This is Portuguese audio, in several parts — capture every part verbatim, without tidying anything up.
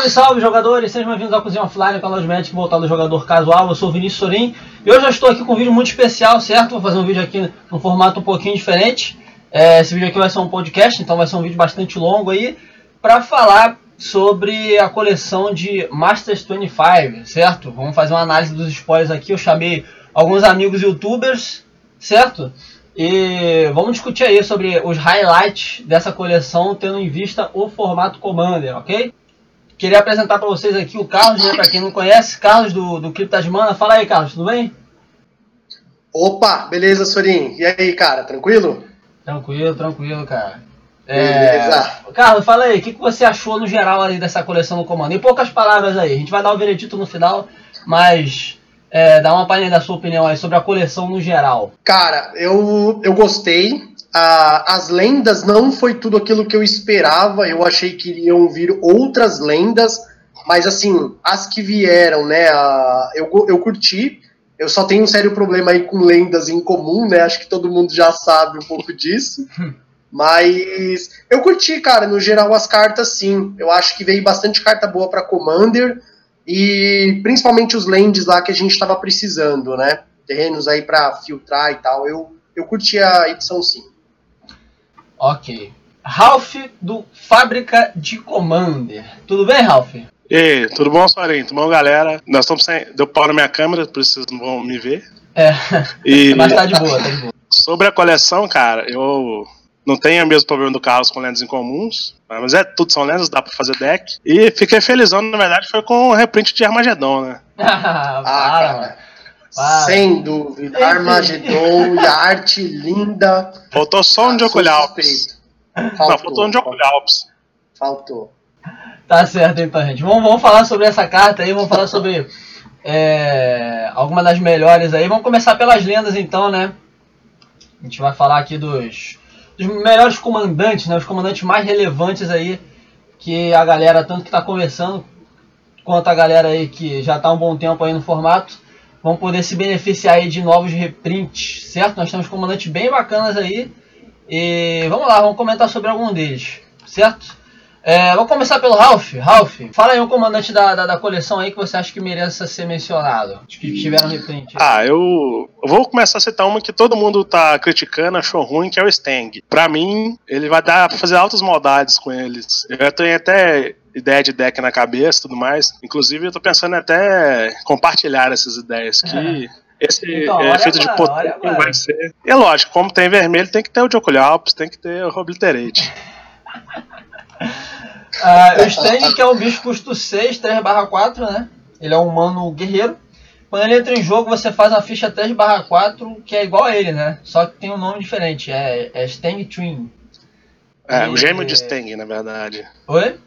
Salve, salve, jogadores! Sejam bem-vindos ao Cozinha Offline, canal de Magic voltado ao jogador casual. Eu sou o Vinícius Sorin e hoje eu estou aqui com um vídeo muito especial, certo? Vou fazer um vídeo aqui num formato um pouquinho diferente. É, esse vídeo aqui vai ser um podcast, então vai ser um vídeo bastante longo aí, para falar sobre a coleção de Masters vinte e cinco, certo? Vamos fazer uma análise dos spoilers aqui. Eu chamei alguns amigos youtubers, certo? E vamos discutir aí sobre os highlights dessa coleção, tendo em vista o formato Commander, ok? Queria apresentar para vocês aqui o Carlos, né? Para quem não conhece, Carlos do, do Criptas Mana. Fala aí, Carlos, tudo bem? Opa, beleza, Sorin? E aí, cara, tranquilo? Tranquilo, tranquilo, cara. Beleza. É... Carlos, fala aí, o que, que você achou no geral aí dessa coleção do Commander? Em poucas palavras aí, a gente vai dar o veredito no final, mas é, dá uma palhinha da sua opinião aí sobre a coleção no geral. Cara, eu, eu gostei. Ah, as lendas não foi tudo aquilo que eu esperava. Eu achei que iriam vir outras lendas, mas assim, as que vieram, né, ah, eu, eu curti. Eu só tenho um sério problema aí com lendas em comum, né, acho que todo mundo já sabe um pouco disso. Mas eu curti, cara, no geral as cartas sim. Eu acho que veio bastante carta boa pra Commander e principalmente os lands lá que a gente tava precisando, né, terrenos aí pra filtrar e tal. Eu, eu curti a edição sim. Ok. Ralph do Fábrica de Commander. Tudo bem, Ralph? E aí, tudo bom, Sorin? Tudo bom, galera? Nós estamos sem... Deu pau na minha câmera, por isso vocês não vão me ver. É, e... mas tá de boa, tá de boa. Sobre a coleção, cara, eu não tenho o mesmo problema do Carlos com lendas incomuns, mas é, tudo são lendas, dá pra fazer deck. E fiquei felizão, na verdade, foi com o reprint de Armagedon, né? ah, para, mano. Para. Sem dúvida, Armagedon e a arte linda. Faltou só um Joko Alps. Faltou, não, faltou um Joko Alps. Faltou. Tá certo então, gente. Vamos, vamos falar sobre essa carta aí, vamos falar sobre é, alguma das melhores aí. Vamos começar pelas lendas então, né? A gente vai falar aqui dos, dos melhores comandantes, né? Os comandantes mais relevantes aí que a galera, tanto que tá começando, quanto a galera aí que já tá há um bom tempo aí no formato, vão poder se beneficiar aí de novos reprints, certo? Nós temos comandantes bem bacanas aí. E vamos lá, vamos comentar sobre algum deles, certo? É, vamos começar pelo Ralph. Ralph, fala aí um comandante da, da, da coleção aí que você acha que mereça ser mencionado, os que tiveram reprint. Ah, eu, eu vou começar a citar uma que todo mundo tá criticando, achou ruim, que é o Stang. Pra mim, ele vai dar pra fazer altas maldades com eles. Eu tenho até ideia de deck na cabeça e tudo mais. Inclusive, eu tô pensando em até compartilhar essas ideias, que esse então, é, efeito de potência vai ser... E é lógico, como tem vermelho, tem que ter o Joko Alps, tem que ter o Obliterate. Uh, o Stang, que é um bicho custo seis, três barra quatro, né? Ele é um humano guerreiro. Quando ele entra em jogo, você faz uma ficha três barra quatro, que é igual a ele, né? Só que tem um nome diferente, é, é Stang Twin. É, e... o gêmeo de Stang, na verdade. Oi?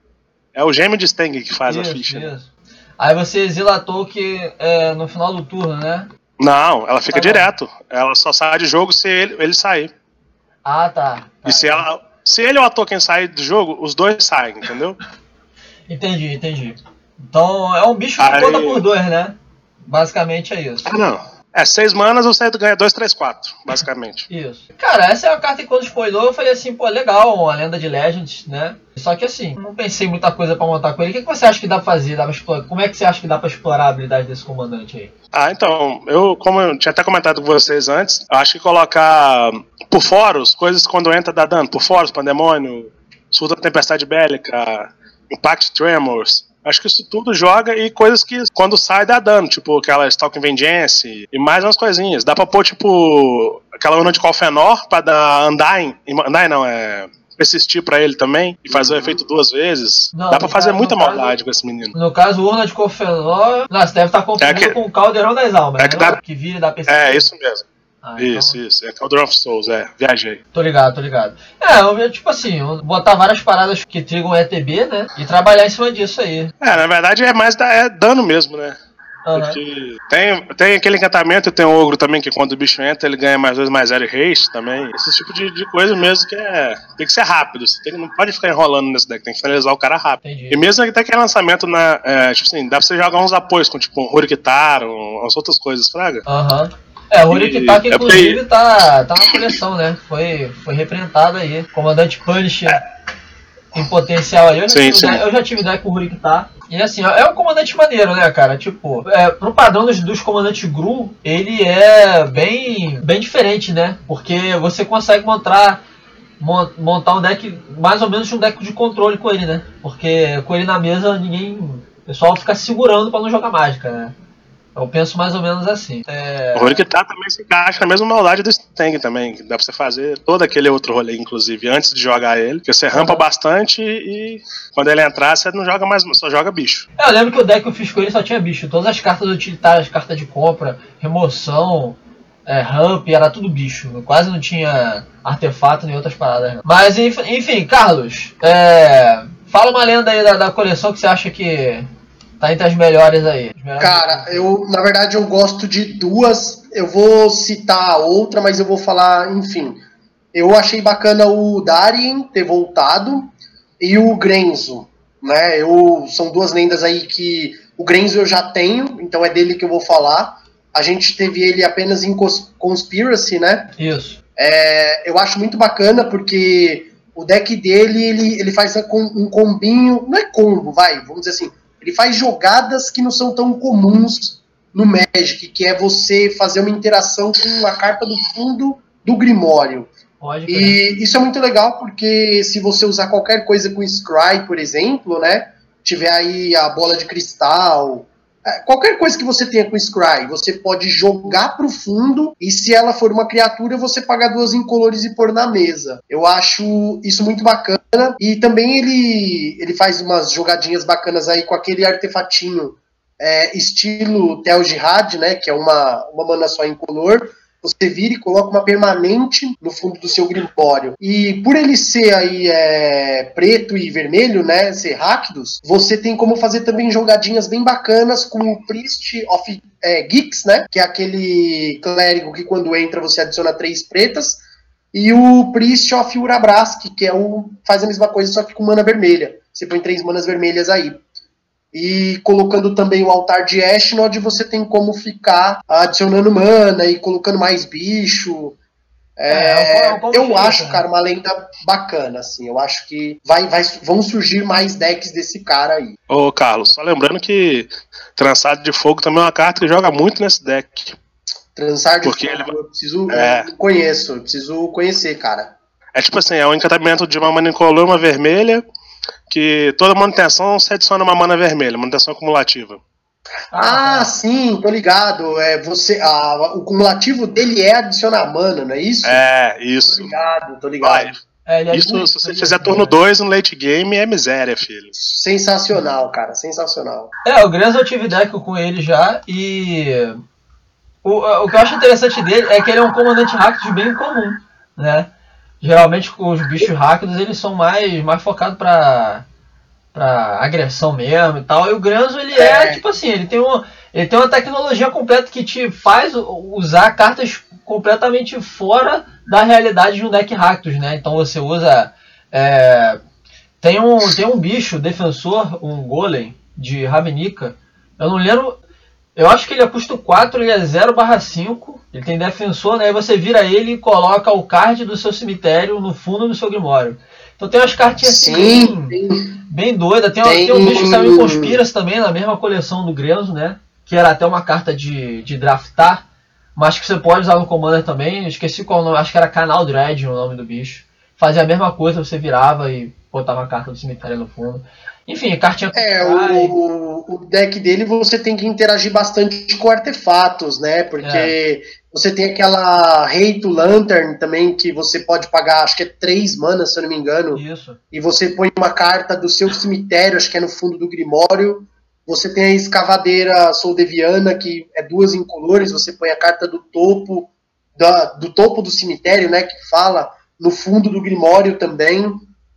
É o gêmeo de Stang que faz isso, a ficha. Isso. Aí você exila a Toque é, no final do turno, né? Não, ela fica tá direto. Bom. Ela só sai de jogo se ele, ele sair. Ah, tá. tá e se ela... Se ele ou a Token sair do jogo, os dois saem, entendeu? Entendi, entendi. Então é um bicho que Aí... conta por dois, né? Basicamente é isso. Ah, não. É, seis manas você ganha dois, três, quatro, basicamente. Isso. Cara, essa é a carta que quando spoilou eu falei assim, pô, legal, uma lenda de Legends, né? Só que assim, não pensei muita coisa pra montar com ele. O que, que você acha que dá pra fazer? Dá pra explorar? Como é que você acha que dá pra explorar a habilidade desse comandante aí? Ah, então, eu, como eu tinha até comentado com vocês antes, eu acho que colocar por foros, coisas quando entra dá dano, por foros, Pandemônio, Surda Tempestade Bélica, Impact Tremors, acho que isso tudo joga e coisas que quando sai dá dano, tipo aquela Stalking Vengeance e mais umas coisinhas. Dá pra pôr tipo aquela Urna de Colfenor pra dar Undying, Undying não, é... persistir pra ele também e fazer o efeito duas vezes. Não, dá pra fazer caso, muita maldade caso, com esse menino. No caso, Urna de Colfenor, não, você deve estar confundindo é que, com o Caldeirão das Almas, é né? Que, dá, que vira e dá persistência. É, isso mesmo. Ah, isso, então... isso. É Caldeirão of Souls, é. Viajei. Tô ligado, tô ligado. É, eu, tipo assim, eu botar várias paradas que trigam E T B, né? E trabalhar em cima disso aí. É, na verdade é mais da, é dano mesmo, né? Uhum. Porque tem, tem aquele encantamento e tem o ogro também, que quando o bicho entra ele ganha mais dois, mais zero e haste também. Esse tipo de, de coisa mesmo que é. Tem que ser rápido. Você tem, não pode ficar enrolando nesse deck, tem que finalizar o cara rápido. Entendi. E mesmo até aquele lançamento na. É, tipo assim, dá pra você jogar uns apoios com tipo um Hurikitaro, umas outras coisas, fraga. Aham. Uhum. É, o Hurikitaro que inclusive é tá, tá na coleção, né? Foi, foi reprintado aí. Comandante Punisher. É. tem potencial aí. Eu já, Sim, tive, sim. Ideia, eu já tive ideia com o Rurik tá. E assim, é um comandante maneiro, né, cara? Tipo, é, pro padrão dos, dos comandantes Gru, ele é bem, bem diferente, né? Porque você consegue montar, montar um deck, mais ou menos um deck de controle com ele, né? Porque com ele na mesa, ninguém... O pessoal fica segurando pra não jogar mágica, né? Eu penso mais ou menos assim. É... O Rurik tá também se encaixa na mesma maldade do Stang também, que dá pra você fazer todo aquele outro rolê, inclusive, antes de jogar ele, que você rampa uhum. bastante e quando ele entrar, você não joga mais, só joga bicho. É, eu lembro que o deck que eu fiz com ele só tinha bicho. Todas as cartas utilitárias, cartas de compra, remoção, é, ramp, era tudo bicho. Eu quase não tinha artefato nem outras paradas. Não. Mas, enfim, Carlos, é... fala uma lenda aí da, da coleção que você acha que... tá entre as melhores aí. As melhores Cara, eu, na verdade, eu gosto de duas. Eu vou citar a outra, mas eu vou falar, enfim. Eu achei bacana o Darien ter voltado e o Grenzo, né? Eu, são duas lendas aí que o Grenzo eu já tenho, então é dele que eu vou falar. A gente teve ele apenas em Conspiracy, né? Isso. É, eu acho muito bacana porque o deck dele, ele, ele faz um combinho, não é combo, vai, vamos dizer assim, ele faz jogadas que não são tão comuns no Magic, que é você fazer uma interação com a carta do fundo do Grimório. Pode, e isso é muito legal, porque se você usar qualquer coisa com Scry, por exemplo, né, tiver aí a bola de cristal, qualquer coisa que você tenha com Scry, você pode jogar pro fundo, e se ela for uma criatura, você paga duas incolores e pôr na mesa. Eu acho isso muito bacana. E também ele, ele faz umas jogadinhas bacanas aí com aquele artefatinho é, estilo Tel Jihad, né, que é uma, uma mana só incolor. Você vira e coloca uma permanente no fundo do seu Grimório. E por ele ser aí é, preto e vermelho, né, ser Rakdos, você tem como fazer também jogadinhas bem bacanas com o Priest of é, Geeks, né, que é aquele clérigo que quando entra você adiciona três pretas, e o Priest of Urabrask, que é o, faz a mesma coisa, só que com mana vermelha. Você põe três manas vermelhas aí. E colocando também o altar de Ashnod, você tem como ficar adicionando mana e colocando mais bicho. É, é, é um eu cheio, acho, cara, uma lenda bacana, assim. Eu acho que vai, vai, vão surgir mais decks desse cara aí. Ô, Carlos, só lembrando que Trançado de Fogo também é uma carta que joga muito nesse deck. Trançado de Porque Fogo, ele... eu preciso... É. Eu conheço, eu preciso conhecer, cara. É tipo assim, é um encantamento de uma mana incolor, uma vermelha, que toda manutenção você adiciona uma mana vermelha, manutenção acumulativa. Ah, ah sim, tô ligado. É, você, ah, o cumulativo dele é adicionar mana, não é isso? É, isso. Tô ligado, tô ligado. Vai. É, isso, se você fizer turno dois no late game, é miséria, filho. Sensacional, cara, sensacional. É, o Grenzo eu tive deck com ele já, e o, o que eu acho interessante dele é que ele é um comandante Rakdos bem comum, né? Geralmente os bichos Rakdos, eles são mais, mais focados pra, pra agressão mesmo e tal, e o Grenzo, ele é, é tipo assim, ele tem, um, ele tem uma tecnologia completa que te faz usar cartas completamente fora da realidade de um deck Rakdos, né? Então você usa... É, tem, um, tem um bicho defensor, um golem de Ravnica, eu não lembro... Eu acho que ele é custo quatro, ele é zero barra cinco, ele tem defensor, né? Aí você vira ele e coloca o card do seu cemitério no fundo do seu Grimório. Então tem umas cartinhas assim, bem, bem doidas. Tem, tem... tem um bicho que saiu em Conspiracy também, na mesma coleção do Grenzo, né? Que era até uma carta de, de draftar, mas que você pode usar no Commander também. Eu esqueci qual o nome, acho que era Canal Dread o nome do bicho. Fazia a mesma coisa, você virava e botava a carta do cemitério no fundo. Enfim, cartinha... É, o, o deck dele você tem que interagir bastante com artefatos, né? Porque é. Você tem aquela Rei to Lantern também, que você pode pagar, acho que é três manas, se eu não me engano. Isso. E você põe uma carta do seu cemitério, acho que é no fundo do Grimório. Você tem a Escavadeira Soldeviana, que é duas incolores, você põe a carta do topo, da, do topo do cemitério, né? Que fala, no fundo do Grimório também.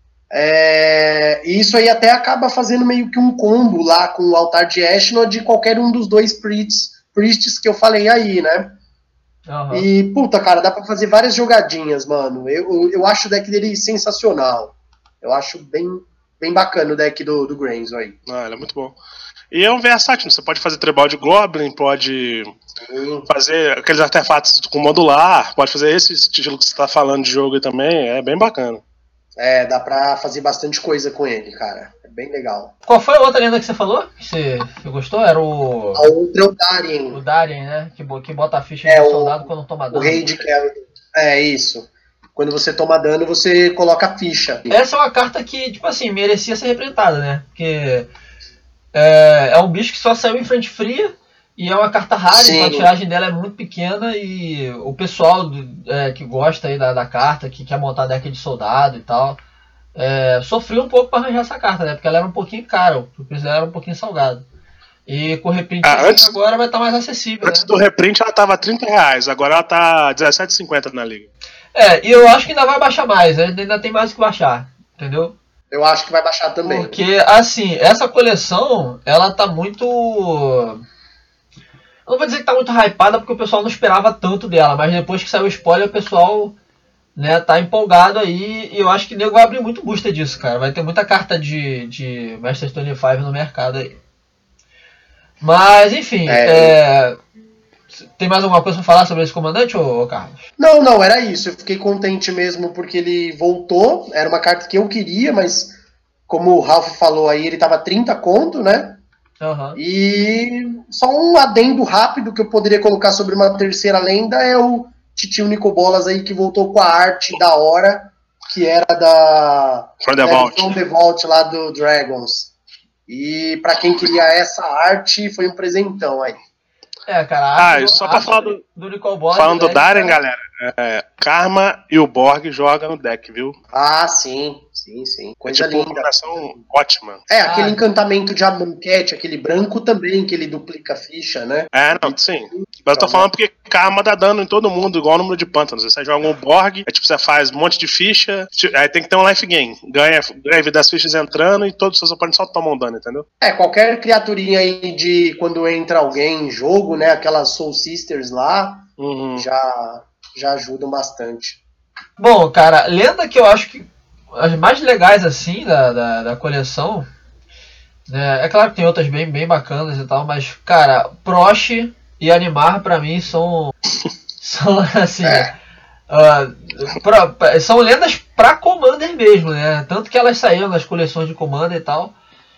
É, e isso aí até acaba fazendo meio que um combo lá com o altar de Ashnod de qualquer um dos dois priests, priests que eu falei aí, né? Uhum. E, puta, cara, dá pra fazer várias jogadinhas, mano. Eu, eu acho o deck dele sensacional. Eu acho bem, bem bacana o deck do, do Grenzo aí. Ah, ele é muito bom. E é um versátil, você pode fazer Tribal de Goblin, pode Sim. fazer aqueles artefatos com modular, pode fazer esse estilo que você tá falando de jogo aí também, é bem bacana. É, dá pra fazer bastante coisa com ele, cara. É bem legal. Qual foi a outra lenda que você falou? Que você, você gostou? Era o... A outra é o Darien. O Darien, né? Que, bo- que bota a ficha É, de o- soldado quando toma O dano. rei de Caradon. É isso. Quando você toma dano, você coloca a ficha. Essa é uma carta que, tipo assim, merecia ser representada, né? Porque é, é um bicho que só saiu em frente fria e é uma carta rara, Sim. então a tiragem dela é muito pequena e o pessoal do- é, que gosta aí da, da carta, que quer montar deck de soldado e tal, é, sofreu um pouco para arranjar essa carta, né? Porque ela era um pouquinho cara, o preço dela era um pouquinho salgado. E com o reprint Ah, antes- agora vai estar mais acessível, Antes né? do reprint ela tava trinta reais, agora ela tá dezessete e cinquenta na liga. É, e eu acho que ainda vai baixar mais, ainda ainda tem mais o que baixar, entendeu? Eu acho que vai baixar também. Porque, assim, essa coleção, ela tá muito... Eu não vou dizer que tá muito hypada, porque o pessoal não esperava tanto dela, mas depois que saiu o spoiler, o pessoal, né, tá empolgado aí, e eu acho que o nego vai abrir muito booster disso, cara. Vai ter muita carta de, de Masters vinte e cinco no mercado aí. Mas, enfim, É. é, tem mais alguma coisa pra falar sobre esse comandante, ô, ô Carlos? Não, não, era isso. Eu fiquei contente mesmo porque ele voltou. Era uma carta que eu queria, mas como o Ralph falou aí, ele tava trinta conto, né? Aham. E só um adendo rápido que eu poderia colocar sobre uma terceira lenda é o Titio Nicobolas aí que voltou com a arte da hora, que era da From the né, Vault. From the Vault lá do Dragons. E pra quem queria essa arte, foi um presentão aí. É, cara, a Ah, arte e do- só a pra arte falar do, do- do Nicol Bolas, Falando do né, Darien, cara, galera, é, Karma e o Borg jogam no deck, viu? Ah, sim, sim, sim. É Coisa tipo uma linda. combinação ótima. É, aquele Ah. encantamento de Amonkhet, aquele branco também, que ele duplica a ficha, né? É, não, sim. Mas eu tô falando porque Karma dá dano em todo mundo, igual o número de pântanos. Você joga um Borg, é tipo, você faz um monte de ficha, aí tem que ter um life gain. Ganha, ganha vida das fichas entrando e todos os seus oponentes só tomam dano, entendeu? É, qualquer criaturinha aí de quando entra alguém em jogo, né? Aquelas Soul Sisters lá, Uhum. já, já ajudam bastante. Bom, cara, lenda que eu acho que as mais legais assim da, da, da coleção, né, é claro que tem outras bem, bem bacanas e tal, mas, cara, Prosh e Animar pra mim são, são assim, É. ah, pra- pra- são lendas pra Commander mesmo, né, tanto que elas saíram nas coleções de Commander e tal,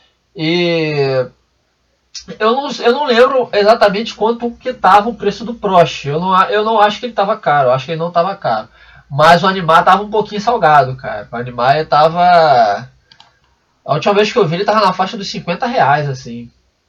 e eu não, eu não lembro exatamente quanto que tava o preço do Prosh, eu não, a- eu não acho que ele tava caro, eu acho que ele não tava caro. Mas o Animar tava um pouquinho salgado, cara. O Animar ele tava... A última vez que eu vi ele tava na faixa dos cinquenta reais, assim.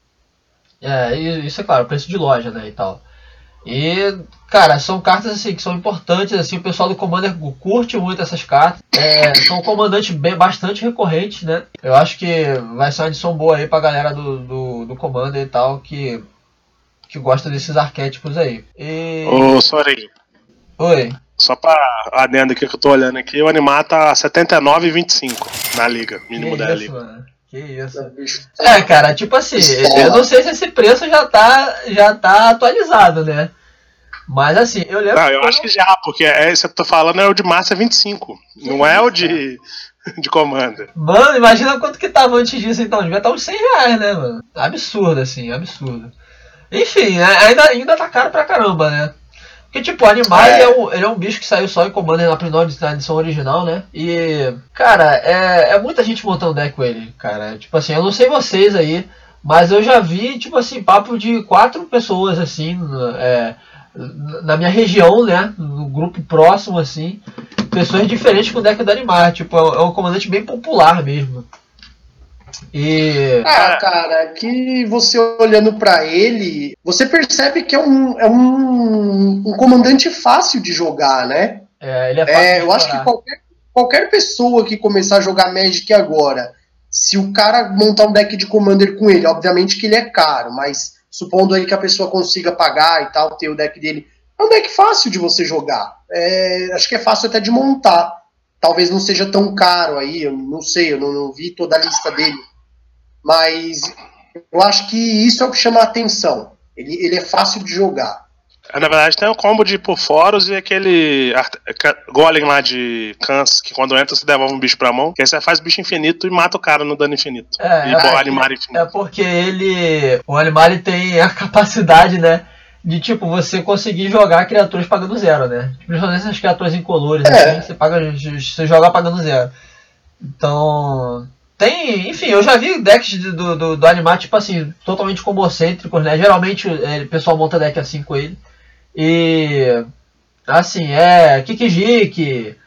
É, e isso é claro, preço de loja, né, e tal. E, cara, são cartas assim que são importantes, assim, o pessoal do Commander curte muito essas cartas. É, são comandantes bem, bastante recorrentes, né? Eu acho que vai ser uma adição boa aí pra galera do, do, do Commander e tal, que, que gosta desses arquétipos aí. E... Ô, Sorin, Oi. só pra adendo aqui que eu tô olhando aqui, o Animar tá setenta e nove e vinte e cinco na liga, mínimo Que da isso, liga. mano. Que isso. Bicho. É, cara, tipo assim, eu não sei se esse preço já tá, já tá atualizado, né? Mas assim, eu lembro. Não, eu acho que já, porque é, esse que eu tô falando é o de massa vinte e cinco, não é o de, de Commander. Mano, imagina quanto que tava antes disso então. Devia estar uns cem reais, né, mano? Absurdo, assim, absurdo. Enfim, é- ainda, ainda tá caro pra caramba, né? Porque, tipo, o Animal É. ele, é um, ele é um bicho que saiu só em Commander na primeira na edição original, né? E, cara, é, é muita gente montando deck com ele, cara. Tipo assim, eu não sei vocês aí, mas eu já vi, tipo assim, papo de quatro pessoas, assim, é, na minha região, né? No grupo próximo, assim. Pessoas diferentes com o deck do Animar. Tipo, é um comandante bem popular mesmo. E... Ah, cara, que você olhando pra ele, você percebe que é um, é um, um comandante fácil de jogar, né? É, ele é fácil É, de eu acho que explorar. qualquer, qualquer pessoa que começar a jogar Magic agora, se o cara montar um deck de Commander com ele, obviamente que ele é caro, mas supondo aí que a pessoa consiga pagar e tal, ter o deck dele, é um deck fácil de você jogar. É, acho que é fácil até de montar. Talvez não seja tão caro aí, eu não sei, eu não, não vi toda a lista dele. Mas eu acho que isso é o que chama a atenção. Ele, ele é fácil de jogar. Na verdade tem um combo de Porforos e aquele art- ca- Golem lá de Cans, que quando entra você devolve um bicho pra mão, que aí você faz bicho infinito e mata o cara no dano infinito. É, e é, bo- porque- animar infinito. é porque ele. O Animal ele tem a capacidade, né? De tipo, você conseguir jogar criaturas pagando zero, né? Principalmente essas criaturas incolores, É. assim, você, paga, você joga pagando zero. Então, tem, enfim, eu já vi decks do, do, do Animar, tipo assim, totalmente combocêntricos, né? Geralmente é, o pessoal monta deck assim com ele. E, assim, é Kikijiki,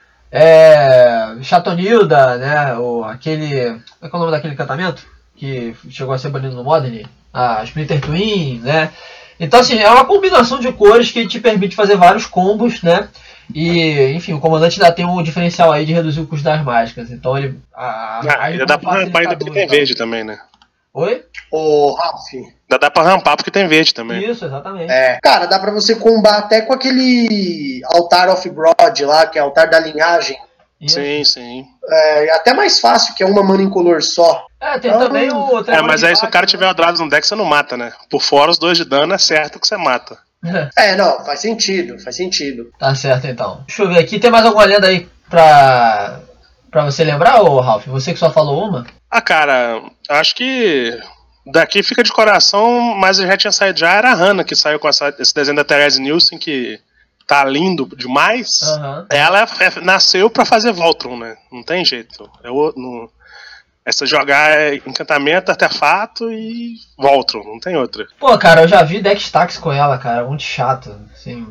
é Chatonilda, né? Ou aquele, como é que é o nome daquele encantamento? Que chegou a ser banido no Modern? A Splinter Twin, né? Então, assim, é uma combinação de cores que te permite fazer vários combos, né? E, enfim, o comandante ainda tem um diferencial aí de reduzir o custo das mágicas. Então ele. A, Ah, ainda dá pra rampar ainda porque tem verde também, né? Oi? Ô, Ralph. Ainda dá pra rampar porque tem verde também. Isso, exatamente. É, cara, dá pra você combar até com aquele altar off-broad lá, que é altar da linhagem. Isso. Sim, sim. É até mais fácil, que é uma mana incolor só. É, tem Ah, também o. É, mas aí se o cara né? tiver Eldrados no deck, você não mata, né? Por fora, os dois de dano é certo que você mata. É, não, faz sentido, faz sentido. Tá certo então. Deixa eu ver aqui, tem mais alguma lenda aí pra, pra você lembrar, ô Ralph? Você que só falou uma? Ah, cara, acho que daqui fica de coração, mas já tinha saído, já era a Hannah que saiu com essa, esse desenho da Therese Nielsen, que tá lindo demais. Uhum. Ela é, nasceu pra fazer Voltron, né? Não tem jeito. É o, no, essa jogar encantamento, artefato e Voltron, não tem outra. Pô, cara, eu já vi deck stacks com ela, cara, muito chato, assim.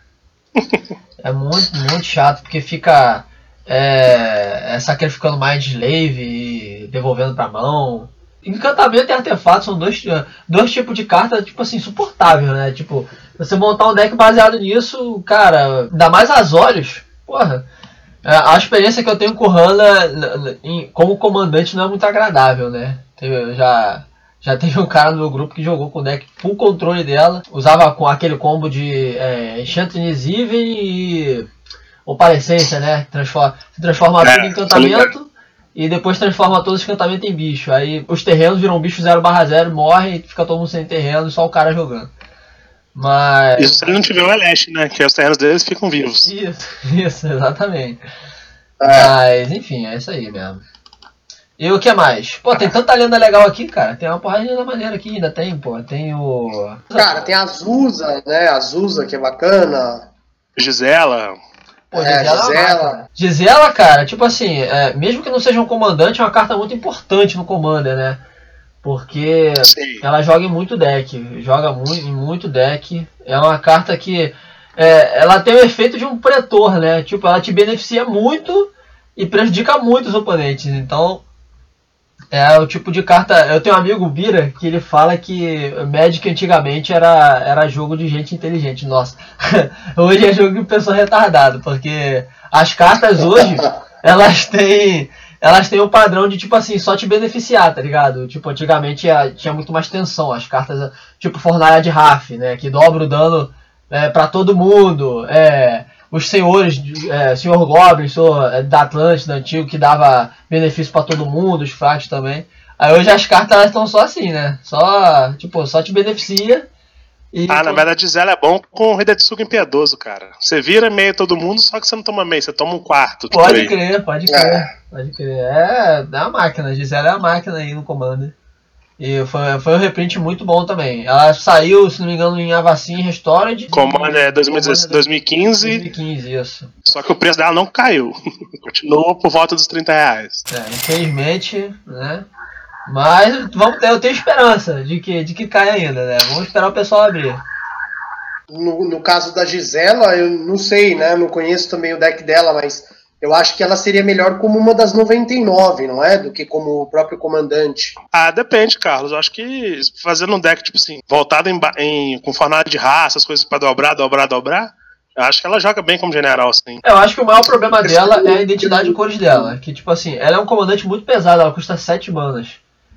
É muito, muito chato, porque fica é, é sacrificando Mind Slave e devolvendo pra mão. Encantamento e artefato são dois, dois tipos de carta, tipo assim, insuportável, né? Tipo, você montar um deck baseado nisso, cara, ainda mais Azorius, porra. A experiência que eu tenho com o Hannah como comandante não é muito agradável, né? Eu já, já teve um cara no meu grupo que jogou com o deck full controle dela, usava com aquele combo de é, Enchantress Even e Oparescência, né? Transforma, transforma É, tudo em encantamento e depois transforma todos os encantamentos em bicho. Aí os terrenos viram bicho zero barra zero, morre e fica todo mundo sem terreno e só o cara jogando. Mas... Isso se ele não tiver o Elesh, né? Que os terrenos deles ficam vivos. Isso, isso, exatamente. É. Mas, enfim, é isso aí mesmo. E o que mais? Pô, tem tanta lenda legal aqui, cara. Tem uma porrada de lenda maneira aqui ainda, tem, pô. Tem o... Cara, tem a Azusa, né? A Azusa, que é bacana. Gisela. Pô, É, Gisela, Gisela. Gisela, cara, tipo assim, é, mesmo que não seja um comandante, é uma carta muito importante no Commander, né? Porque Sim. ela joga em muito deck, joga muito, em muito deck. É uma carta que é, ela tem o efeito de um pretor, né? Tipo, ela te beneficia muito e prejudica muito os oponentes. Então, é o tipo de carta... Eu tenho um amigo, o Bira, que ele fala que Magic antigamente era, era jogo de gente inteligente. Nossa, hoje é jogo de pessoa retardada, porque as cartas hoje, elas têm... Elas têm o padrão de, tipo assim, só te beneficiar, tá ligado? Tipo, antigamente tinha muito mais tensão. As cartas, tipo, Fornalha de Raf, né? Que dobra o dano é, pra todo mundo. É, os senhores, é, Senhor Goblin, Senhor é, da Atlântida antigo, que dava benefício pra todo mundo, os fracos também. Aí hoje as cartas estão só assim, né? Só, tipo, só te beneficia. E, ah, pô, na verdade, Gisela é bom com o Hidetsugu impiedoso, cara. Você vira meio todo mundo, só que você não toma meio, você toma um quarto. Pode crer, pode crer. Pode crer. É, é uma máquina, a Gisela é uma máquina aí no Commander. E foi, foi um reprint muito bom também. Ela saiu, se não me engano, em Avacyn Restored. Commander é dois mil e quinze. dois mil e quinze, isso. Só que o preço dela não caiu. Continua por volta dos trinta reais. É, infelizmente, né? Mas vamos ter, eu tenho esperança de que, de que caia ainda, né? Vamos esperar o pessoal abrir. No, no caso da Gisela, eu não sei, né? Não conheço também o deck dela, mas eu acho que ela seria melhor como uma das noventa e nove, não é? Do que como o próprio comandante. Ah, depende, Carlos. Eu acho que fazendo um deck, tipo assim, voltado em, em, com fornalha de raça, as coisas pra dobrar, dobrar, dobrar, eu acho que ela joga bem como general, sim. Eu acho que o maior problema dela é a identidade de cores dela. Que, tipo assim, ela é um comandante muito pesado, ela custa sete manas.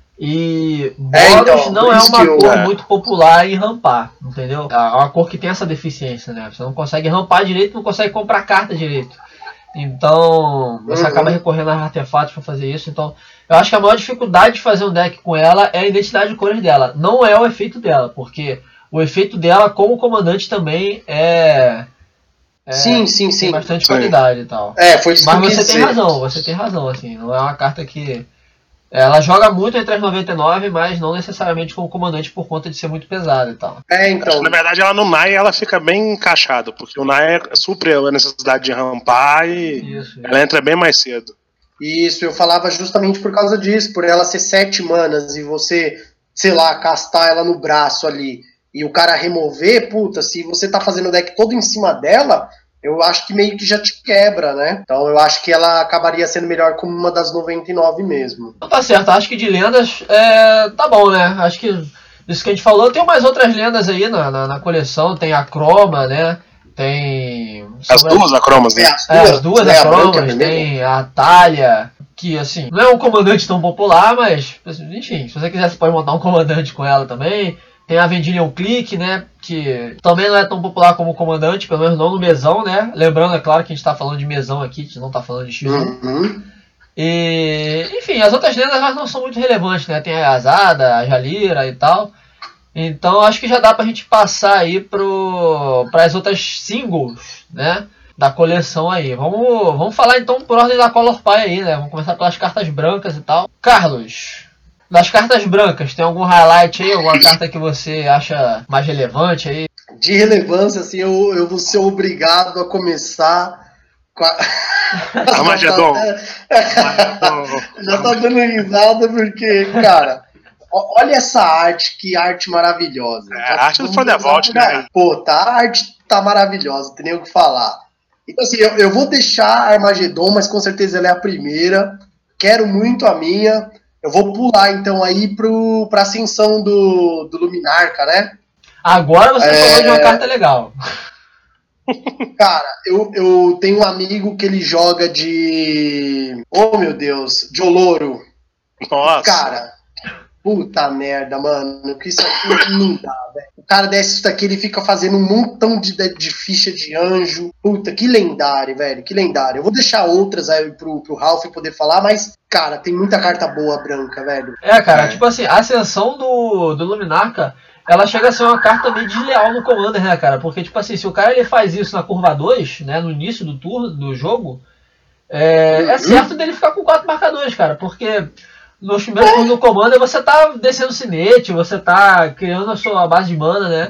E É, Boros então, não por é isso uma que eu- cor é. muito popular em rampar, entendeu? É uma cor que tem essa deficiência, né? Você não consegue rampar direito, não consegue comprar carta direito. Então, você Uhum. acaba recorrendo a artefatos para fazer isso. Então, eu acho que a maior dificuldade de fazer um deck com ela é a identidade de cores dela. Não é o efeito dela, porque o efeito dela como comandante também é... é Sim, sim, tem sim. bastante Sim. qualidade e tal. É, foi isso que eu Mas quis você tem dizer. razão, você tem razão, assim, não é uma carta que... Ela joga muito entre as noventa e nove, mas não necessariamente como comandante por conta de ser muito pesada e tal. É, Acho então. que, na verdade, ela no Nai ela fica bem encaixada, porque o Nai supre a necessidade de rampar e Isso. ela entra bem mais cedo. Isso, eu falava justamente por causa disso, por ela ser sete manas e você, sei lá, castar ela no braço ali e o cara remover, puta, se você tá fazendo o deck todo em cima dela, eu acho que meio que já te quebra, né? Então eu acho que ela acabaria sendo melhor como uma das noventa e nove mesmo. Então tá certo, acho que de lendas é, tá bom, né? Acho que isso que a gente falou, tem mais outras lendas aí na, na, na coleção, tem a Croma, né? Tem... As duas acromas, né? É, as É, duas, as duas né, a acromas, branca e a vermelha. tem a Talha, que assim, não é um comandante tão popular, mas enfim, se você quiser você pode montar um comandante com ela também. Tem a Vendilion Click, né, que também não é tão popular como o comandante, pelo menos não no mesão, né. Lembrando, é claro, que a gente está falando de mesão aqui, a gente não está falando de X um. Uhum. E, enfim, as outras lendas elas não são muito relevantes, né, tem a Azada, a Jalira e tal. Então acho que já dá pra gente passar aí para as outras singles, né, da coleção aí. Vamos, vamos falar então por ordem da Color Pie aí, né? Vamos começar pelas cartas brancas e tal. Carlos, das cartas brancas, tem algum highlight aí? Alguma carta que você acha mais relevante aí? De relevância, assim, eu, eu vou ser obrigado a começar com a... Armagedon. Já tá dando risada porque, cara, olha essa arte, que arte maravilhosa. É, a arte do Thunderbolt, né? Pô, tá, a arte tá maravilhosa, não tem nem o que falar. Então, assim, eu, eu vou deixar a Armagedon, mas com certeza ela é a primeira. Quero muito a minha. Eu vou pular, então, aí pro, pra ascensão do, do Luminarca, né? Agora você É... falou de uma carta legal. Cara, eu, eu tenho um amigo que ele joga de... Oh, meu Deus, de Oloro. Nossa. Cara, puta merda, mano, que isso aqui não dá, velho. O cara desce isso daqui, ele fica fazendo um montão de, de ficha de anjo. Puta, que lendário, velho, que lendário. Eu vou deixar outras aí pro, pro Ralph poder falar, mas, cara, tem muita carta boa branca, velho. É, cara, É. tipo assim, a ascensão do, do Luminarca, ela chega a ser uma carta meio desleal no Commander, né, cara? Porque, tipo assim, se o cara ele faz isso na curva dois, né, no início do turno, do jogo, é, é certo dele ficar com quatro marcadores, cara, porque nos primeiros turnos do Commander você tá descendo cinete, você tá criando a sua base de mana, né?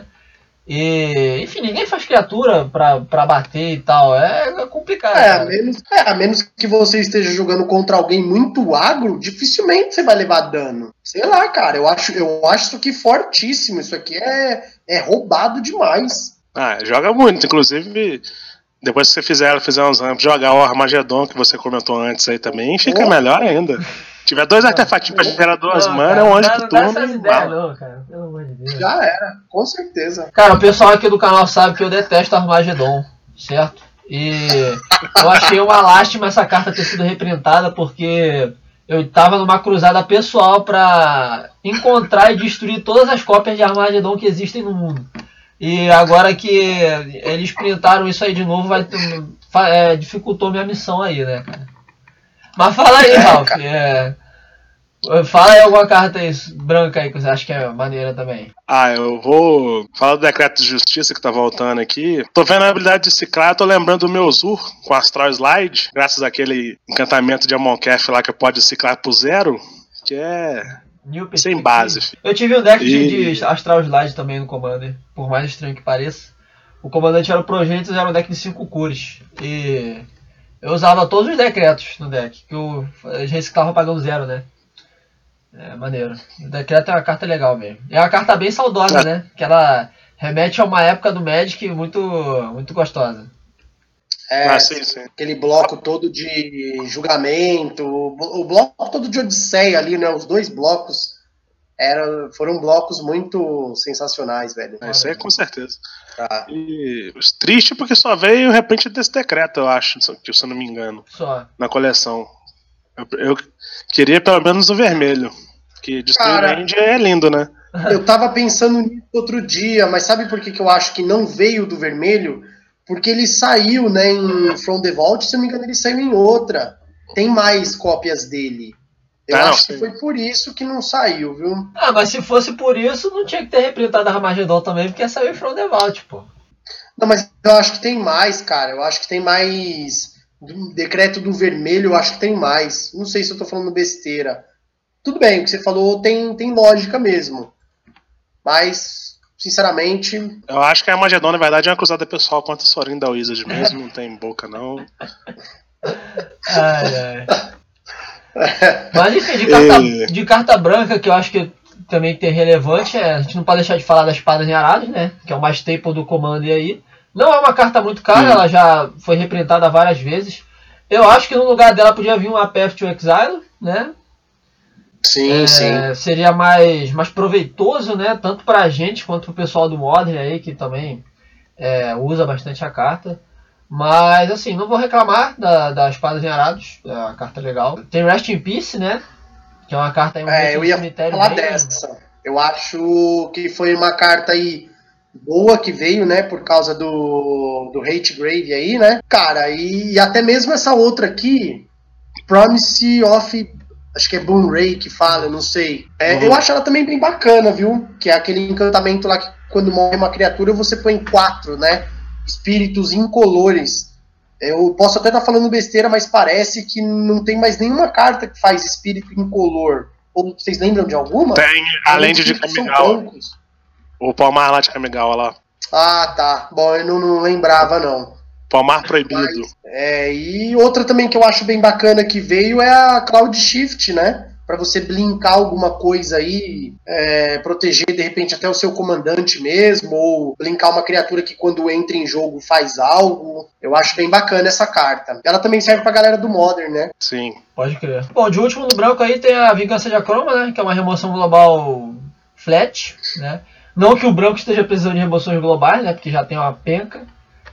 E, enfim, ninguém faz criatura pra, pra bater e tal, é complicado, É, a cara. menos, é, a menos que você esteja jogando contra alguém muito agro, dificilmente você vai levar dano. Sei lá, cara, eu acho, eu acho isso aqui fortíssimo. Isso aqui é, é roubado demais. Ah, joga muito, inclusive. Depois que você fizer, fizer uns amplos, jogar o Armagedon que você comentou antes aí também, fica Oh. melhor ainda. Se tiver dois artefatinhos pra gerar duas Não, mana, cara, é um não anjo dá- pro não dá turno essas e ideias, bala. não, cara, pelo amor de Deus. Já era, com certeza. Cara, o pessoal aqui do canal sabe que eu detesto Armagedon, certo? E eu achei uma lástima essa carta ter sido reprintada, porque eu tava numa cruzada pessoal pra encontrar e destruir todas as cópias de Armagedon que existem no mundo. E agora que eles printaram isso aí de novo, vai ter, fa- é, dificultou minha missão aí, né, cara? Mas fala aí, É, Ralph. cara. É, fala aí alguma carta aí, branca aí que você acha que é maneira também. Ah, eu vou falar do decreto de justiça que tá voltando aqui. Tô vendo a habilidade de ciclar, tô lembrando do meu Zur com Astral Slide, graças àquele encantamento de Amonkhet lá que pode ciclar pro zero, que é New sem Perspective. base, filho. Eu tive um deck de, E- de Astral Slide também no Commander, por mais estranho que pareça. O comandante era o Progenitus, era um deck de cinco cores. E eu usava todos os decretos no deck, que eu reciclava pagando zero, né? É maneiro. O decreto é uma carta legal mesmo. É uma carta bem saudosa, É. né? Que ela remete a uma época do Magic muito, muito gostosa. É, Ah, sim, sim. aquele bloco todo de julgamento, o o bloco todo de Odisseia ali, né? Os dois blocos era, foram blocos muito sensacionais, velho. É, isso aí com certeza. Tá. E triste porque só veio de repente desse decreto, eu acho, que se eu não me engano, Só. na coleção. Eu, eu queria pelo menos o vermelho, que Destruir Cara. Land é lindo, né? Eu tava pensando nisso outro dia, mas sabe por que, que eu acho que não veio do vermelho? Porque ele saiu, né, em From the Vault, se eu não me engano, ele saiu em outra. Tem mais cópias dele. Eu Ah, não, acho que sim. foi por isso que não saiu, viu? Ah, mas se fosse por isso, não tinha que ter reprintado a Armagedon também, porque ia sair From the Vault, pô. Não, mas eu acho que tem mais, cara. Eu acho que tem mais. Do decreto do vermelho, eu acho que tem mais. Não sei se eu tô falando besteira. Tudo bem, o que você falou tem, tem lógica mesmo. Mas, sinceramente, Eu acho que a Armagedon, na verdade, é uma cruzada pessoal contra o Sorin da Wizard mesmo, não tem boca não. Ai, ai. Mas enfim, de carta, de carta branca, que eu acho que também tem relevante, é, a gente não pode deixar de falar das espadas em arados, né? Que é uma staple do Commander aí. Não é uma carta muito cara, hum. ela já foi reprintada várias vezes. Eu acho que no lugar dela podia vir uma Path to Exile, né? Sim, é, sim. Seria mais, mais proveitoso, né? Tanto pra gente quanto pro pessoal do Modern aí, que também é, usa bastante a carta. Mas assim, não vou reclamar da, da Espadas em Arados, é uma carta legal. Tem Rest in Peace, né? Que é uma carta aí, um é, eu ia falar bem... dessa. Eu acho que foi uma carta aí boa que veio, né? Por causa do, do Hate Grave aí, né? Cara, e, e até mesmo essa outra aqui, Promise of... Acho que é Boom Ray que fala, eu não sei. É, uhum. Eu acho ela também bem bacana, viu? Que é aquele encantamento lá que quando morre uma criatura você põe quatro, né? Espíritos incolores. Eu posso até estar tá falando besteira, mas parece que não tem mais nenhuma carta que faz espírito incolor. Ou vocês lembram de alguma? Tem, além de de Kamigawa. O Palmar lá de Kamigawa lá. Ah, tá. Bom, eu não, não lembrava, não. Palmar proibido. Mas, é, e outra também que eu acho bem bacana que veio é a Cloud Shift, né? Pra você blinkar alguma coisa aí, é, proteger de repente até o seu comandante mesmo, ou blinkar uma criatura que quando entra em jogo faz algo. Eu acho bem bacana essa carta. Ela também serve pra galera do Modern, né? Sim. Pode crer. Bom, de último no branco aí tem a Vingança de Akroma, né? Que é uma remoção global flat, né? Não que o branco esteja precisando de remoções globais, né? Porque já tem uma penca.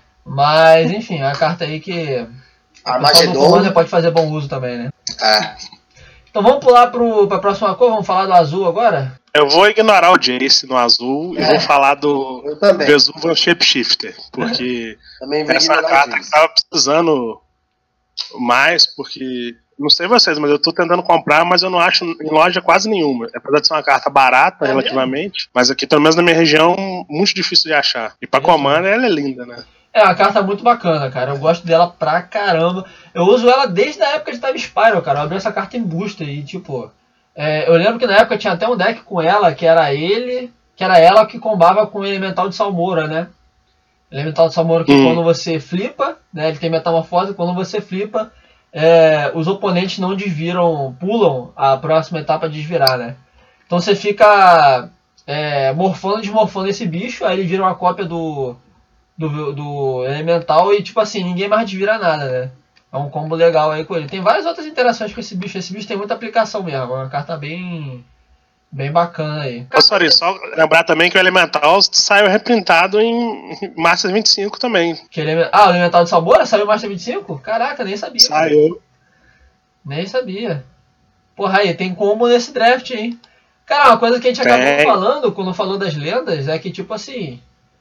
Mas, enfim, é uma carta aí que o pessoal do Commander pode fazer bom uso também, né? É. Então vamos pular pro, pra próxima cor, vamos falar do azul agora? Eu vou ignorar o Jace no azul é. e vou falar do Vesuvan Shapeshifter, porque essa carta que tava precisando mais, porque, não sei vocês, mas eu tô tentando comprar, mas eu não acho em loja quase nenhuma. Apesar de ser uma carta barata, é relativamente, mesmo? Mas aqui, pelo menos na minha região, muito difícil de achar. E pra Commander, ela é linda, né? É uma carta muito bacana, cara. Eu gosto dela pra caramba. Eu uso ela desde a época de Time Spiral, cara. Eu abri essa carta em booster e, tipo... É, eu lembro que na época tinha até um deck com ela, que era ele... Que era ela que combava com o Elemental de Salmoura, né? Elemental de Salmoura que hum. quando você flipa, né? Ele tem metamorfose. Quando você flipa, é, os oponentes não desviram, pulam a próxima etapa de desvirar, né? Então você fica é, morfando e desmorfando esse bicho. Aí ele vira uma cópia do... Do, do Elemental e, tipo assim, ninguém mais desvira nada, né? É um combo legal aí com ele. Tem várias outras interações com esse bicho. Esse bicho tem muita aplicação mesmo. É uma carta bem... Bem bacana aí. Ô, sorry, só lembrar também que o Elemental saiu reprintado em Masters vinte e cinco também. Que ele... Ah, o Elemental de Salmoura saiu em Masters vinte e cinco? Caraca, nem sabia. Saiu. Cara. Nem sabia. Porra, aí, tem combo nesse draft, hein? Cara, uma coisa que a gente acabou é. falando, quando falou das lendas, é que, tipo assim...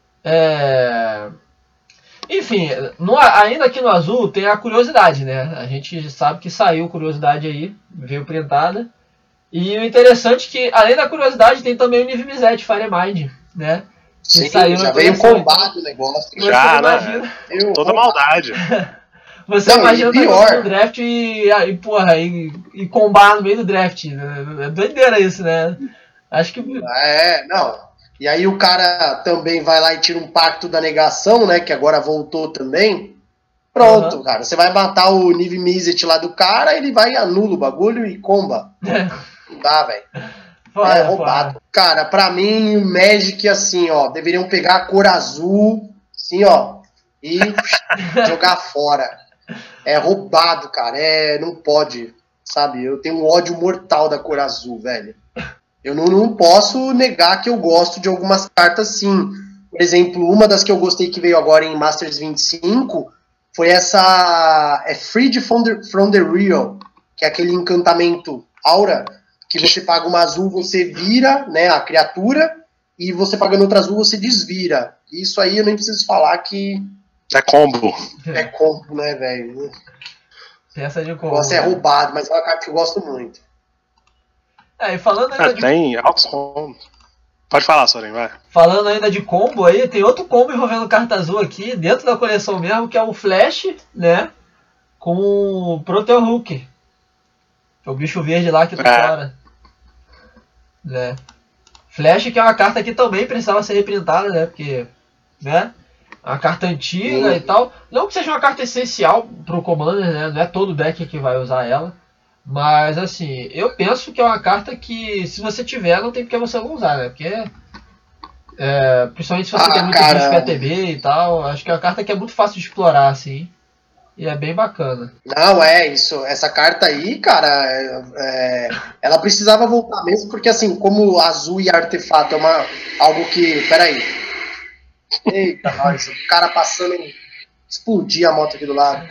É... Enfim, no, ainda aqui no azul tem a curiosidade, né? A gente sabe que saiu curiosidade aí, veio printada. E o interessante é que, além da curiosidade, tem também o Niv Mizzet Firemind, né? Sim, que saiu já veio combado o negócio. Você já, imagina... né? Toda maldade. Você Não, imagina tá no draft e, e, porra, e, e combar no meio do draft. Né? É doideira isso, né? Acho que... É, não... E aí o cara também vai lá e tira um pacto da negação, né? Que agora voltou também. Pronto, uhum. cara. Você vai matar o Niv Mizzet lá do cara, ele vai e anula o bagulho e comba. Não dá, velho. É roubado. Fora. Cara, pra mim, o Magic, assim, ó, deveriam pegar a cor azul, assim, ó, e jogar fora. É roubado, cara. É, não pode, sabe? Eu tenho um ódio mortal da cor azul, velho. Eu não, não posso negar que eu gosto de algumas cartas, sim. Por exemplo, uma das que eu gostei que veio agora em Masters vinte e cinco foi essa... É Freed from the, from the Real, que é aquele encantamento aura, que você paga uma azul, você vira, né, a criatura, e você pagando outra azul, você desvira. Isso aí eu nem preciso falar que... É combo. É combo, né, velho? Peça de combo. Nossa, é roubado, mas é uma carta que eu gosto muito. É, e falando ainda ah, de... tem altos combos. Pode falar, Soren, vai. Falando ainda de combo aí, tem outro combo envolvendo carta azul aqui, dentro da coleção mesmo, que é o Flash, né? Com o Proteo Hulk. É o bicho verde lá que tá é. fora. Né? Flash, que é uma carta que também precisava ser reprintada, né? Porque, né? É uma carta antiga uhum. e tal. Não que seja uma carta essencial pro Commander, né? Não é todo deck que vai usar ela. Mas assim, eu penso que é uma carta que se você tiver, não tem porque você não usar, né? Porque é, principalmente se você Ah, tem muito cara. bicho P T B e tal, acho que é uma carta que é muito fácil de explorar, assim. E é bem bacana. Não, é isso. Essa carta aí, cara, é, é, ela precisava voltar mesmo, porque assim, como azul e artefato é uma, algo que. Peraí. Eita, nós, o cara passando. Explodir a moto aqui do lado.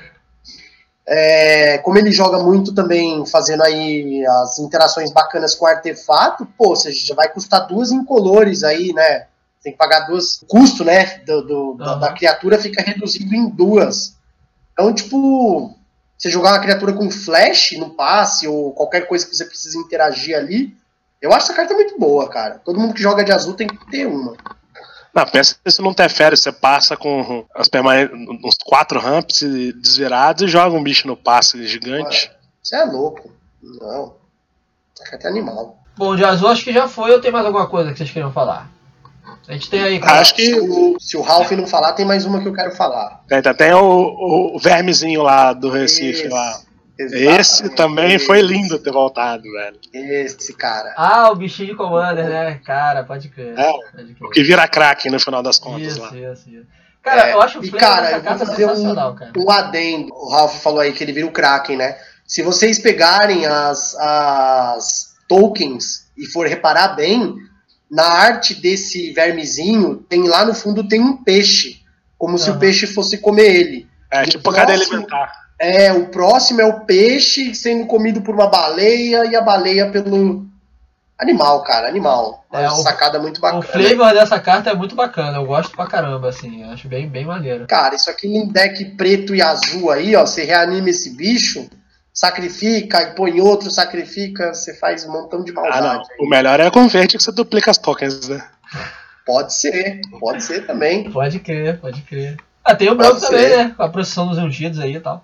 É, como ele joga muito também, fazendo aí as interações bacanas com artefato, pô, você já vai custar duas incolores aí, né? Tem que pagar duas. O custo, né? Do, do, uhum. da, da criatura fica reduzido em duas. Então, tipo, você jogar uma criatura com flash no passe ou qualquer coisa que você precisa interagir ali, eu acho essa carta muito boa, cara. Todo mundo que joga de azul tem que ter uma. Não, pensa que se não interfere, você passa com as permane- uns quatro ramps desvirados e joga um bicho no passe gigante. Você é louco. Não. Essa carta é animal. Bom, de azul acho que já foi, ou tem mais alguma coisa que vocês queriam falar? A gente tem aí, cara. Acho que se o, se o Ralph não falar, tem mais uma que eu quero falar. Ainda tem o, o vermezinho lá do Recife. Esse, lá. Esse também esse. Foi lindo ter voltado, velho. Esse, cara. Ah, o bichinho de Commander, né? Cara, pode crer. É, pode crer. O que vira craque no final das contas isso, lá. Isso, isso. Cara, é, eu acho o flavor cara, dessa carta sensacional, um, cara. Um adendo. O Ralph falou aí que ele vira o Kraken, né? Se vocês pegarem as, as tokens e for reparar bem, na arte desse vermezinho, tem lá no fundo tem um peixe. Como uhum. se o peixe fosse comer ele. É, e tipo cadeia alimentar. É, o próximo é o peixe sendo comido por uma baleia e a baleia pelo animal, cara, animal. Uma é, sacada muito bacana. O flavor dessa carta é muito bacana, eu gosto pra caramba, assim, acho bem, bem maneiro. Cara, isso aqui em deck preto e azul aí, ó, você reanima esse bicho, sacrifica e põe outro, sacrifica, você faz um montão de maldade. Ah, não. O melhor é com verde que você duplica as tokens, né? Pode ser, pode ser também. Pode crer, pode crer. Ah, tem o branco também, né? Com a procissão dos ungidos aí e tal.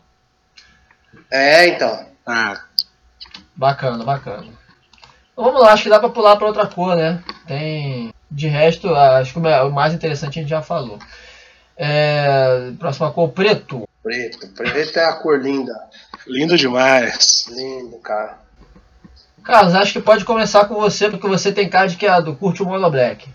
É, então. Ah. Bacana, bacana. Então, vamos lá, acho que dá pra pular pra outra cor, né? Tem... De resto, acho que o mais interessante a gente já falou. É... Próxima cor, preto. Preto, preto é a cor linda. Lindo demais. Lindo, cara. Carlos, acho que pode começar com você, porque você tem cara de que é do curte o Mono Black.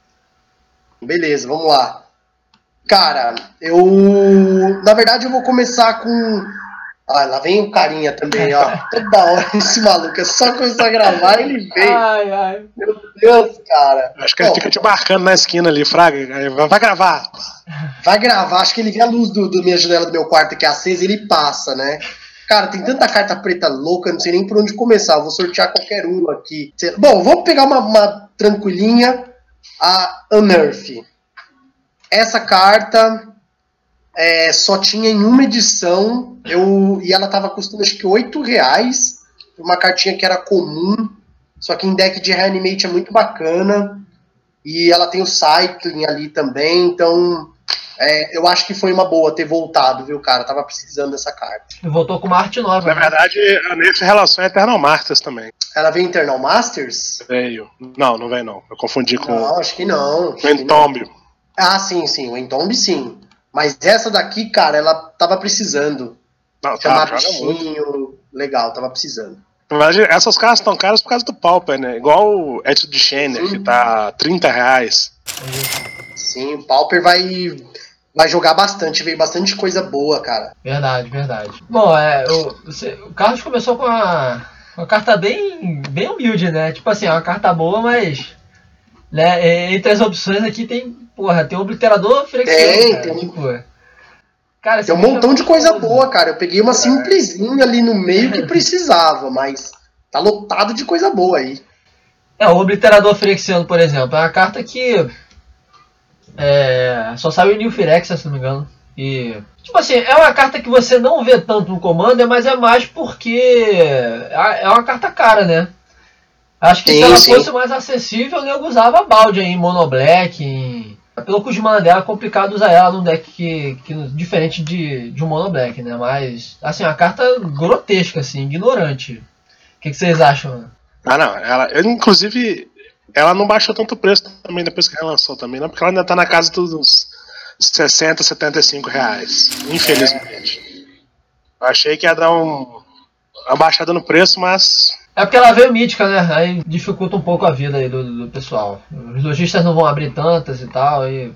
Beleza, vamos lá. Cara, eu... Na verdade, eu vou começar com... Ah, lá vem o carinha também, ó. Toda hora esse maluco. É só começar a gravar e ele vem. Ai, ai. Meu Deus, cara. Acho que ele fica te marcando na esquina ali, Fraga. Vai gravar. Vai gravar. Acho que ele vê a luz do, do minha janela do meu quarto aqui acesa e ele passa, né? Cara, tem tanta carta preta louca, não sei nem por onde começar. Eu vou sortear qualquer uma aqui. Bom, vamos pegar uma, uma tranquilinha. A Unearth. Essa carta é, só tinha em uma edição. Eu, e ela tava custando acho que oito reais. Uma cartinha que era comum. Só que em deck de Reanimate é muito bacana. E ela tem o Cycling ali também. Então, é, eu acho que foi uma boa ter voltado, viu, cara? Tava precisando dessa carta. E voltou com uma arte nova. Na né? verdade, a nesse relação é Eternal Masters também. Ela veio em Eternal Masters? Veio. Não, não veio não. Eu confundi com... Não, acho que não. O Entomb. Ah, sim, sim. O Entomb, sim. Mas essa daqui, cara, ela tava precisando. Não, Chamar tá, bichinho. Legal, tava precisando. Na verdade, essas cartas estão caras por causa do Pauper, né? Igual o Edson de Shanner, que tá trinta reais. Sim, o Pauper vai, vai jogar bastante, veio bastante coisa boa, cara. Verdade, verdade. Bom, é, o, você, o Carlos começou com uma, uma carta bem, bem humilde, né? Tipo assim, é uma carta boa, mas... Né, entre as opções aqui tem, porra, tem o Obliterador Flexionado. Tem, cara, tem. Tipo, cara, tem um montão de coisa coisa. boa, cara. Eu peguei uma simplesinha ali no meio que precisava, mas tá lotado de coisa boa aí. É, o Obliterador Phyrexiano, por exemplo, é uma carta que é, só saiu em New Phyrexia, se não me engano. E, tipo assim, é uma carta que você não vê tanto no Commander, mas é mais porque é uma carta cara, né? Acho que sim, se ela sim. fosse mais acessível, eu usava balde aí em Mono Black. Em... Pelo custo de mana dela, é complicado usar ela num deck que, que, diferente de, de um Mono Black, né? Mas, assim, uma carta grotesca, assim, ignorante. O que, que vocês acham? Ah, não. Ela, eu, inclusive, ela não baixou tanto o preço também depois que relançou também, não, porque ela ainda tá na casa dos sessenta, setenta e cinco reais. Infelizmente. É. Eu achei que ia dar um... uma baixada no preço, mas... É porque ela veio mítica, né? Aí dificulta um pouco a vida aí do, do pessoal. Os lojistas não vão abrir tantas e tal, aí...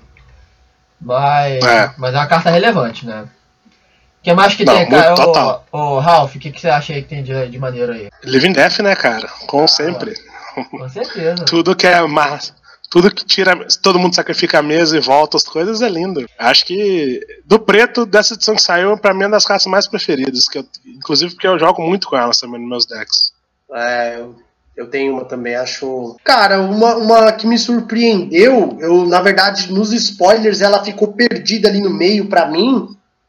Mas é, mas é uma carta relevante, né? O que mais que não, tem, cara? Total. Ô, ô, Ralph, o que, que você acha aí que tem de, de maneiro aí? Living Death, né, cara? Como ah, sempre. Com certeza. Tudo que é massa. Tudo que tira, todo mundo sacrifica a mesa e volta as coisas é lindo. Acho que do preto, dessa edição que saiu, pra mim é uma das cartas mais preferidas. Que eu, inclusive porque eu jogo muito com elas também nos meus decks. É, eu, eu tenho uma também, acho... Cara, uma, uma que me surpreendeu, eu, na verdade, nos spoilers, ela ficou perdida ali no meio pra mim,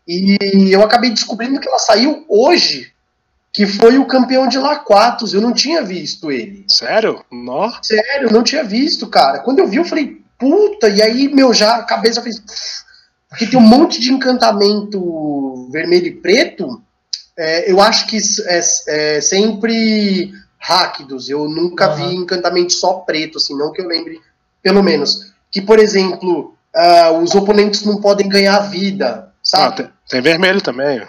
e eu acabei descobrindo que ela saiu hoje. Que foi o campeão de Laquatus, eu não tinha visto ele. Sério? Nossa. Sério, eu não tinha visto, cara. Quando eu vi, eu falei, puta, e aí, meu, já a cabeça fez... Porque tem um monte de encantamento vermelho e preto, é, eu acho que é, é sempre Rakdos, eu nunca uhum. vi encantamento só preto, assim, não que eu lembre, pelo menos. Que, por exemplo, uh, os oponentes não podem ganhar vida, sabe? Ah, tem, tem vermelho também.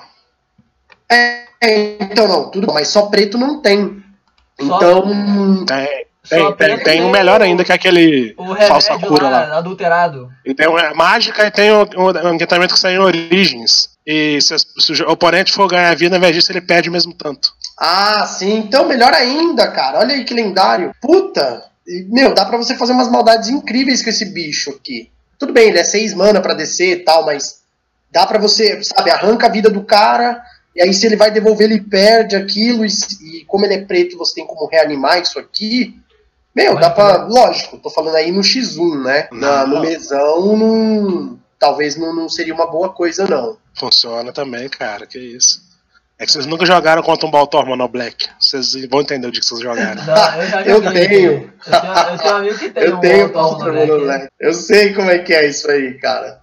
É... Então não, tudo bom, mas só preto não tem. Só, então. Tem, tem, tem, tem um melhor o, ainda que aquele falsa cura lá, lá. Adulterado. E tem uma mágica e tem um, um encantamento que sai em Origens. E se, se o oponente for ganhar vida, ao invés disso, ele perde o mesmo tanto. Ah, sim, então melhor ainda, cara. Olha aí que lendário. Puta! Meu, dá pra você fazer umas maldades incríveis com esse bicho aqui. Tudo bem, ele é seis mana pra descer e tal, mas dá pra você, sabe, arranca a vida do cara. E aí se ele vai devolver, ele perde aquilo, e, e como ele é preto, você tem como reanimar isso aqui. Meu, dá pra... Lógico, tô falando aí no xis um, né? Na, no mesão, não, talvez não, não seria uma boa coisa, não. Funciona também, cara, que isso. É que vocês nunca jogaram contra um Baltor Mono Black. Vocês vão entender o dia que vocês jogaram. Não, eu, já eu tenho. Eu tenho, eu tenho um amigo que tem eu um tenho Baltor Mono Black. Black. Eu sei como é que é isso aí, cara.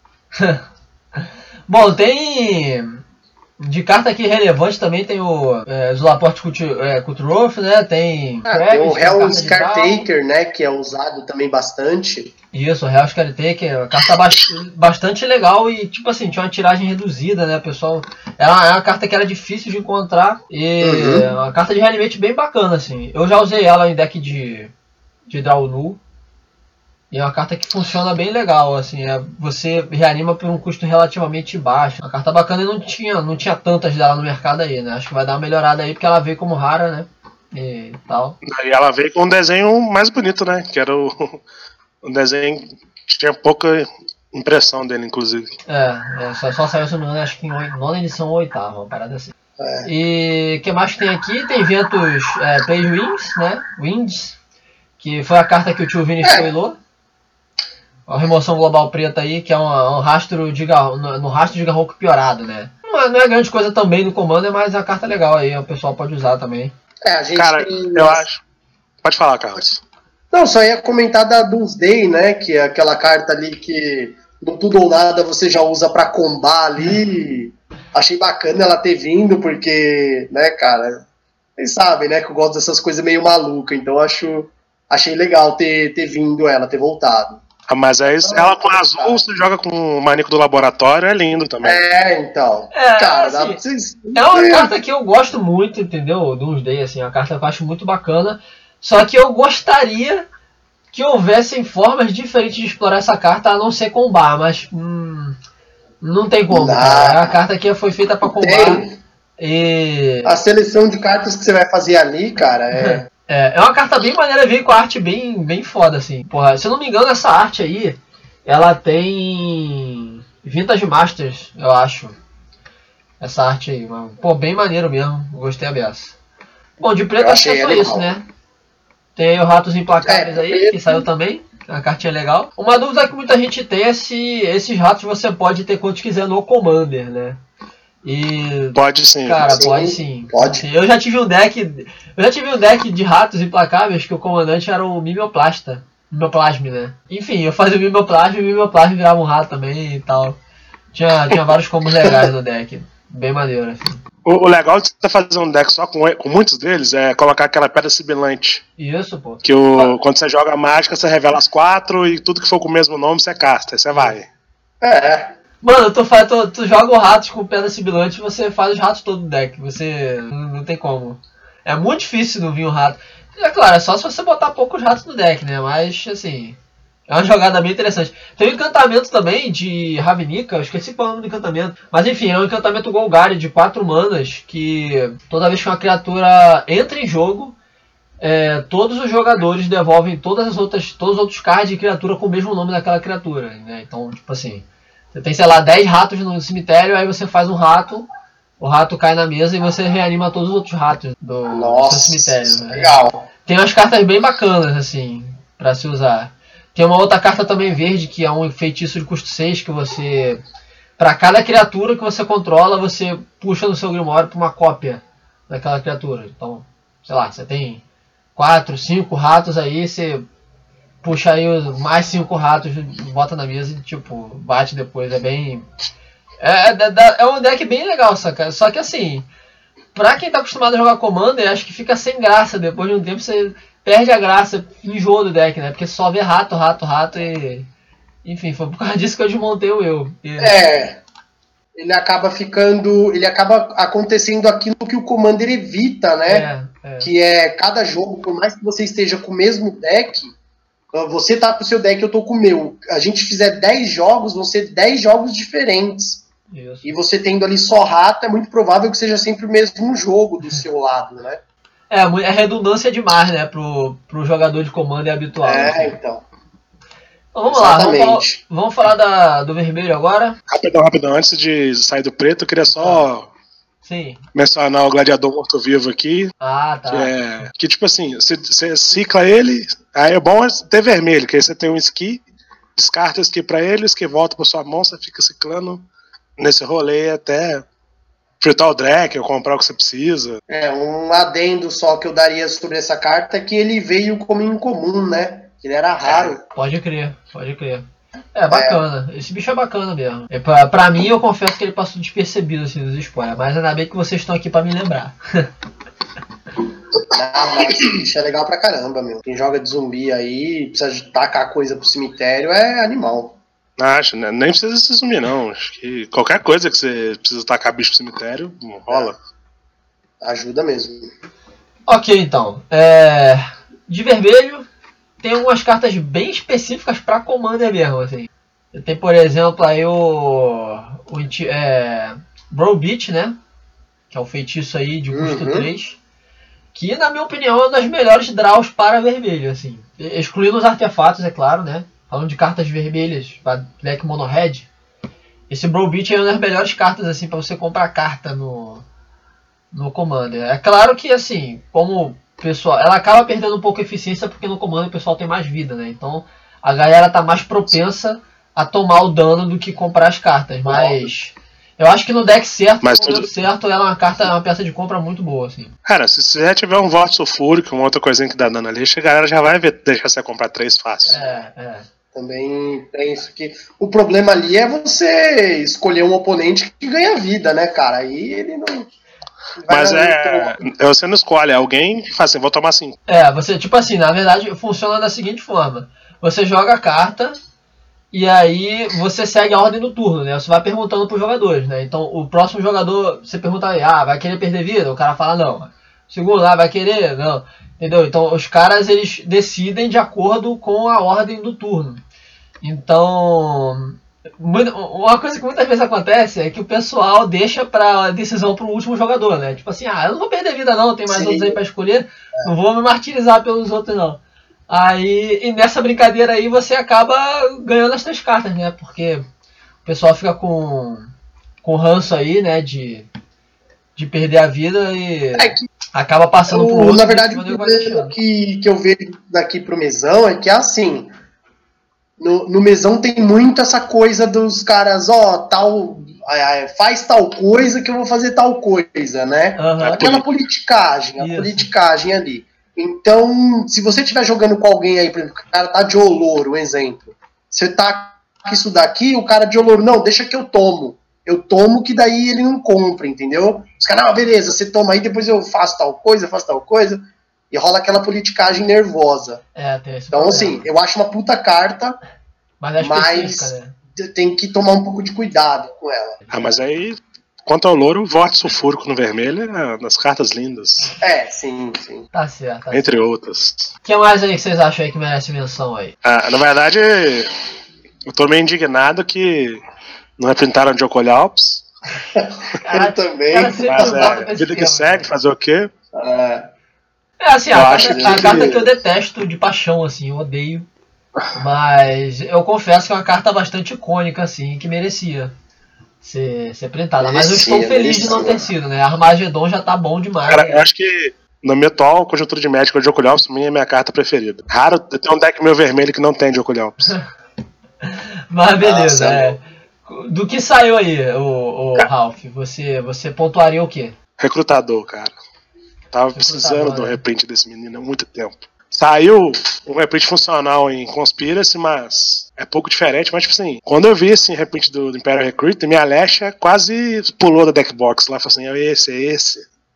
Bom, tem... De carta aqui relevante também tem o é, Zulaport Kulturoth, é, né? Tem, ah, tem o Hell's Caretaker, né? Que é usado também bastante. Isso, o Hell's Caretaker, uma carta bastante, bastante legal e, tipo assim, tinha uma tiragem reduzida, né, pessoal? É uma, é uma carta que era difícil de encontrar e uhum. é uma carta de reanimate bem bacana, assim. Eu já usei ela em deck de, de Draw Null. E é uma carta que funciona bem legal, assim, é, você reanima por um custo relativamente baixo. Uma carta bacana e não tinha, não tinha tantas dela no mercado aí, né? Acho que vai dar uma melhorada aí porque ela veio como rara, né? E tal. E ela veio com um desenho mais bonito, né? Que era o um desenho que tinha pouca impressão dele, inclusive. É, é só, só saiu, se não me engano, acho que em nona edição ou oitava, uma parada assim. É. E o que mais tem aqui? Tem Ventus é, Play Winds, né? Winds, que foi a carta que o tio Vini spoilou. A remoção global preta aí, que é um, um rastro de garro, no, no rastro de Garruk piorado, né? Não é, não é grande coisa também no Commander, mas a carta é legal aí, o pessoal pode usar também. É, a gente Cara, tem... eu acho... Pode falar, Carlos. Não, só ia comentar da Doomsday, né? Que é aquela carta ali que no tudo ou nada você já usa pra combar ali. Achei bacana ela ter vindo, porque, né, cara... Vocês sabem, né, que eu gosto dessas coisas meio malucas, então acho... Achei legal ter, ter vindo ela, ter voltado. Mas aí ela com azul, você joga com o Maníaco do Laboratório, é lindo também. É, então. É, cara, assim, dá pra vocês... é uma carta que eu gosto muito, entendeu? Doomsday, assim, é uma carta que eu acho muito bacana. Só que eu gostaria que houvessem formas diferentes de explorar essa carta, a não ser combar, mas hum, não tem como. Cara. A carta aqui foi feita pra combar. E... A seleção de cartas que você vai fazer ali, cara, é... É, é uma carta bem maneira, veio com a arte bem, bem foda, assim. Porra, se eu não me engano, essa arte aí, ela tem Vintage Masters, eu acho. Essa arte aí, mano. Pô, bem maneiro mesmo, gostei a beça. Bom, de preto acho que é só isso, né? Tem aí o Ratos Implacáveis é, aí, que saiu também, uma cartinha legal. Uma dúvida que muita gente tem é se esses ratos você pode ter quantos quiser no Commander, né? E, pode sim. Cara, sim, pode sim. Pode. Eu já tive um deck. Eu já tive um deck de ratos implacáveis que o comandante era o Mimeoplasta. Mimeoplasme, né? Enfim, eu fazia o Mimeoplasme e o Mimeoplasme virava um rato também e tal. Tinha, tinha vários combos legais no deck. Bem maneiro, assim. O, o legal de você fazer um deck só com, com muitos deles é colocar aquela pedra sibilante. Isso, pô. Que o, quando você joga mágica, você revela as quatro e tudo que for com o mesmo nome você casta. Aí você vai. É. Mano, tu, faz, tu, tu joga os ratos com pedra sibilante e você faz os ratos todo do deck. Você não, não tem como. É muito difícil não vir um rato. É claro, é só se você botar poucos ratos no deck, né? Mas, assim, é uma jogada bem interessante. Tem um encantamento também de Ravnica, eu esqueci qual é o nome do encantamento. Mas enfim, é um encantamento Golgari de quatro manas, que toda vez que uma criatura entra em jogo, é, todos os jogadores devolvem todas as outras, todos os outros cards de criatura com o mesmo nome daquela criatura, né? Então, tipo assim, você tem, sei lá, dez ratos no cemitério, aí você faz um rato, o rato cai na mesa e você reanima todos os outros ratos do, Nossa, do seu cemitério. Né? Legal. Tem umas cartas bem bacanas, assim, pra se usar. Tem uma outra carta também verde, que é um feitiço de custo seis, que você... Pra cada criatura que você controla, você puxa no seu Grimório pra uma cópia daquela criatura. Então, sei lá, você tem quatro, cinco ratos aí, você puxa aí os mais cinco ratos, bota na mesa e, tipo, bate depois. É bem... É, é, é um deck bem legal, saca? Só que, assim, pra quem tá acostumado a jogar Commander, acho que fica sem graça. Depois de um tempo você perde a graça, enjoa do deck, né? Porque só vê rato, rato, rato e... Enfim, foi por causa disso que eu desmontei o eu. E... É, ele acaba ficando, ele acaba acontecendo aquilo que o Commander evita, né? É, é. Que é cada jogo, por mais que você esteja com o mesmo deck, você tá com o seu deck, eu tô com o meu. A gente fizer dez jogos, vão ser dez jogos diferentes. Isso. E você tendo ali só rato, é muito provável que seja sempre o mesmo jogo do seu lado, né? É, é redundância demais, né? Pro, pro jogador de Commander habitual. É, assim. então. Então vamos lá, vamos falar, vamos falar da, do vermelho agora. Rapidão, rapidão, antes de sair do preto, eu queria só Sim. mencionar o gladiador morto-vivo aqui. Ah, tá. Que, é, que tipo assim, você, você cicla ele, aí é bom ter vermelho, que aí você tem um esqui, descarta o esqui pra ele, o esqui volta pra sua mão, você fica ciclando nesse rolê até fritar o deck ou comprar o que você precisa. É, um adendo só que eu daria sobre essa carta é que ele veio como incomum, né? Ele era raro. Pode crer, pode crer. É, bacana. É. Esse bicho é bacana mesmo. É, pra, pra mim, eu confesso que ele passou despercebido assim nos spoilers, mas ainda bem que vocês estão aqui pra me lembrar. Não, mas esse bicho é legal pra caramba, meu. Quem joga de zumbi aí, precisa de tacar coisa pro cemitério, é animal. Acho, né? Nem precisa se sumir, não. Acho que qualquer coisa que você precisa tacar bicho pro cemitério, rola. É. Ajuda mesmo. Ok, então. É... De vermelho, tem algumas cartas bem específicas pra Commander mesmo, assim. Tem, por exemplo, aí o... o é, Brawl Beat, né? Que é o feitiço aí de custo uhum. três. Que, na minha opinião, é uma das melhores draws para vermelho, assim. Excluindo os artefatos, é claro, né? Falando de cartas vermelhas, deck mono red. Esse Brawl Beat é uma das melhores cartas, assim, pra você comprar carta no... no Commander. É claro que, assim, como... pessoal, ela acaba perdendo um pouco a eficiência porque no Commander o pessoal tem mais vida, né? Então a galera tá mais propensa a tomar o dano do que comprar as cartas. Mas eu acho que no deck certo, mas no momento tudo... certo, ela é uma carta, uma peça de compra muito boa, assim. Cara, se você já tiver um voto sulfúrico, uma outra coisinha que dá dano ali, a galera já vai ver, deixar você comprar três fácil. É, é. Também penso que o problema ali é você escolher um oponente que ganha vida, né, cara? Aí ele não. Mas é. Você não escolhe, alguém faz assim, vou tomar cinco. É, você, tipo assim, na verdade funciona da seguinte forma: você joga a carta e aí você segue a ordem do turno, né? Você vai perguntando pros jogadores, né? Então o próximo jogador, você pergunta aí, ah, vai querer perder vida? O cara fala não. O segundo lá, vai querer? Não. Entendeu? Então os caras eles decidem de acordo com a ordem do turno. Então. Uma coisa que muitas vezes acontece é que o pessoal deixa pra decisão pro último jogador, né? Tipo assim, ah, eu não vou perder vida não, tem mais Sim. outros aí pra escolher, é. não vou me martirizar pelos outros não. Aí, e nessa brincadeira aí você acaba ganhando as três cartas, né? Porque o pessoal fica com, com ranço aí, né? De, de perder a vida e é que, acaba passando pro outro. Na verdade, o problema que, que eu vejo daqui pro mesão é que é assim... No, no mesão tem muito essa coisa dos caras, ó, tal, faz tal coisa que eu vou fazer tal coisa, né? Uhum. Aquela politicagem, a Isso. politicagem ali. Então, se você estiver jogando com alguém aí, por exemplo, o cara tá de Oloro, um exemplo. Você tá com isso daqui, o cara de Oloro, não, deixa que eu tomo. Eu tomo que daí ele não compra, entendeu? Os caras, não, beleza, você toma aí, depois eu faço tal coisa, faço tal coisa. E rola aquela politicagem nervosa. É, tem esse então, problema. assim, eu acho uma puta carta, mas, é mas né? tem que tomar um pouco de cuidado com ela. Ah, mas aí, quanto ao louro, vote sulfúrico no vermelho é das cartas lindas. É, sim, sim. Tá certo. Tá Entre certo. outras. O que mais aí que vocês acham aí que merece menção aí? Ah, na verdade, eu tô meio indignado que não reprintaram Jocolho Alps. Eu também. Cara, sempre Mas volta é, pra esse vida que tema, segue, cara. fazer o quê? É, É assim, a, Eu carta, acho a que- carta que eu detesto de paixão, assim, eu odeio. Mas eu confesso que é uma carta bastante icônica, assim, que merecia ser, ser printada. Mas eu estou Merecia, feliz de não ter merecia. sido, né? Armagedon já tá bom demais. Cara, né? eu acho que na minha atual conjuntura de Magic, o Jocolho Alps pra mim é minha carta preferida. Raro eu ter um deck meu vermelho que não tem Jocolho Alps. Mas beleza, Nossa, é. Do que saiu aí, o, o Cara. Ralph? Você, você pontuaria o quê? Recrutador, cara. Tava precisando do né? reprint desse menino há muito tempo. Saiu um reprint funcional em Conspiracy, mas é pouco diferente. Mas, tipo assim, quando eu vi esse reprint do, do Imperial Recruit, minha Alexa quase pulou da deckbox lá. Falou assim: é esse, é esse.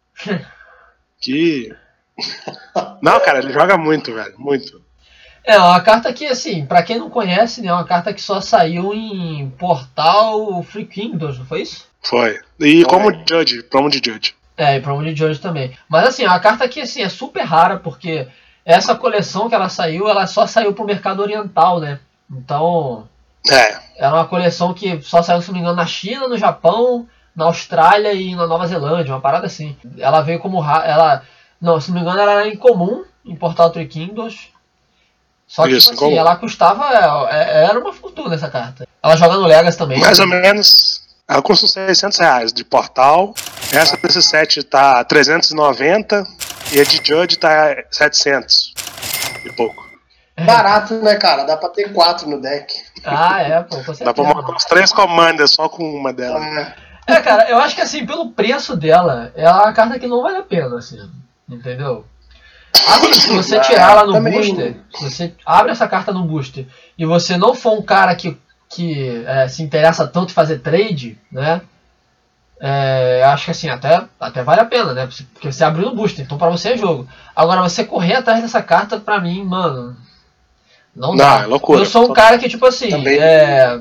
Que. Não, cara, ele joga muito, velho. Muito. É, uma carta que, assim, pra quem não conhece, né, é uma carta que só saiu em Portal Free Kingdoms, não foi isso? Foi. E Foi. como Judge, promo de Judge. É, e Promo de Judge também. Mas, assim, é uma carta que, assim, é super rara, porque essa coleção que ela saiu, ela só saiu pro mercado oriental, né? Então, É. era uma coleção que só saiu, se não me engano, na China, no Japão, na Austrália e na Nova Zelândia, uma parada assim. Ela veio como ra- ela Não, se não me engano, ela era incomum em Portal Three Kingdoms. Só que, Isso, tipo assim, incomum. ela custava. é- é- Era uma fortuna essa carta. Ela joga no Legacy também. Mais ou menos. Ela custa uns seiscentos reais de portal. Essa desse set tá trezentos e noventa e a de Judge tá setecentos e pouco. barato, né, cara? Dá pra ter quatro no deck. Ah, é, pô, com certeza. Dá pra montar uns três comandas só com uma delas. É, É, cara, eu acho que assim, pelo preço dela, ela é uma carta que não vale a pena, assim. Entendeu? Assim, se você Ah, tirar ela no também. booster, se você abre essa carta no booster e você não for um cara que, que é, se interessa tanto em fazer trade, né? É, eu acho que assim, até, até vale a pena, né? Porque você abriu no booster, então pra você é jogo. Agora, você correr atrás dessa carta, pra mim, mano, não Não, dá. é loucura. Eu sou um cara que, tipo assim, Também. é,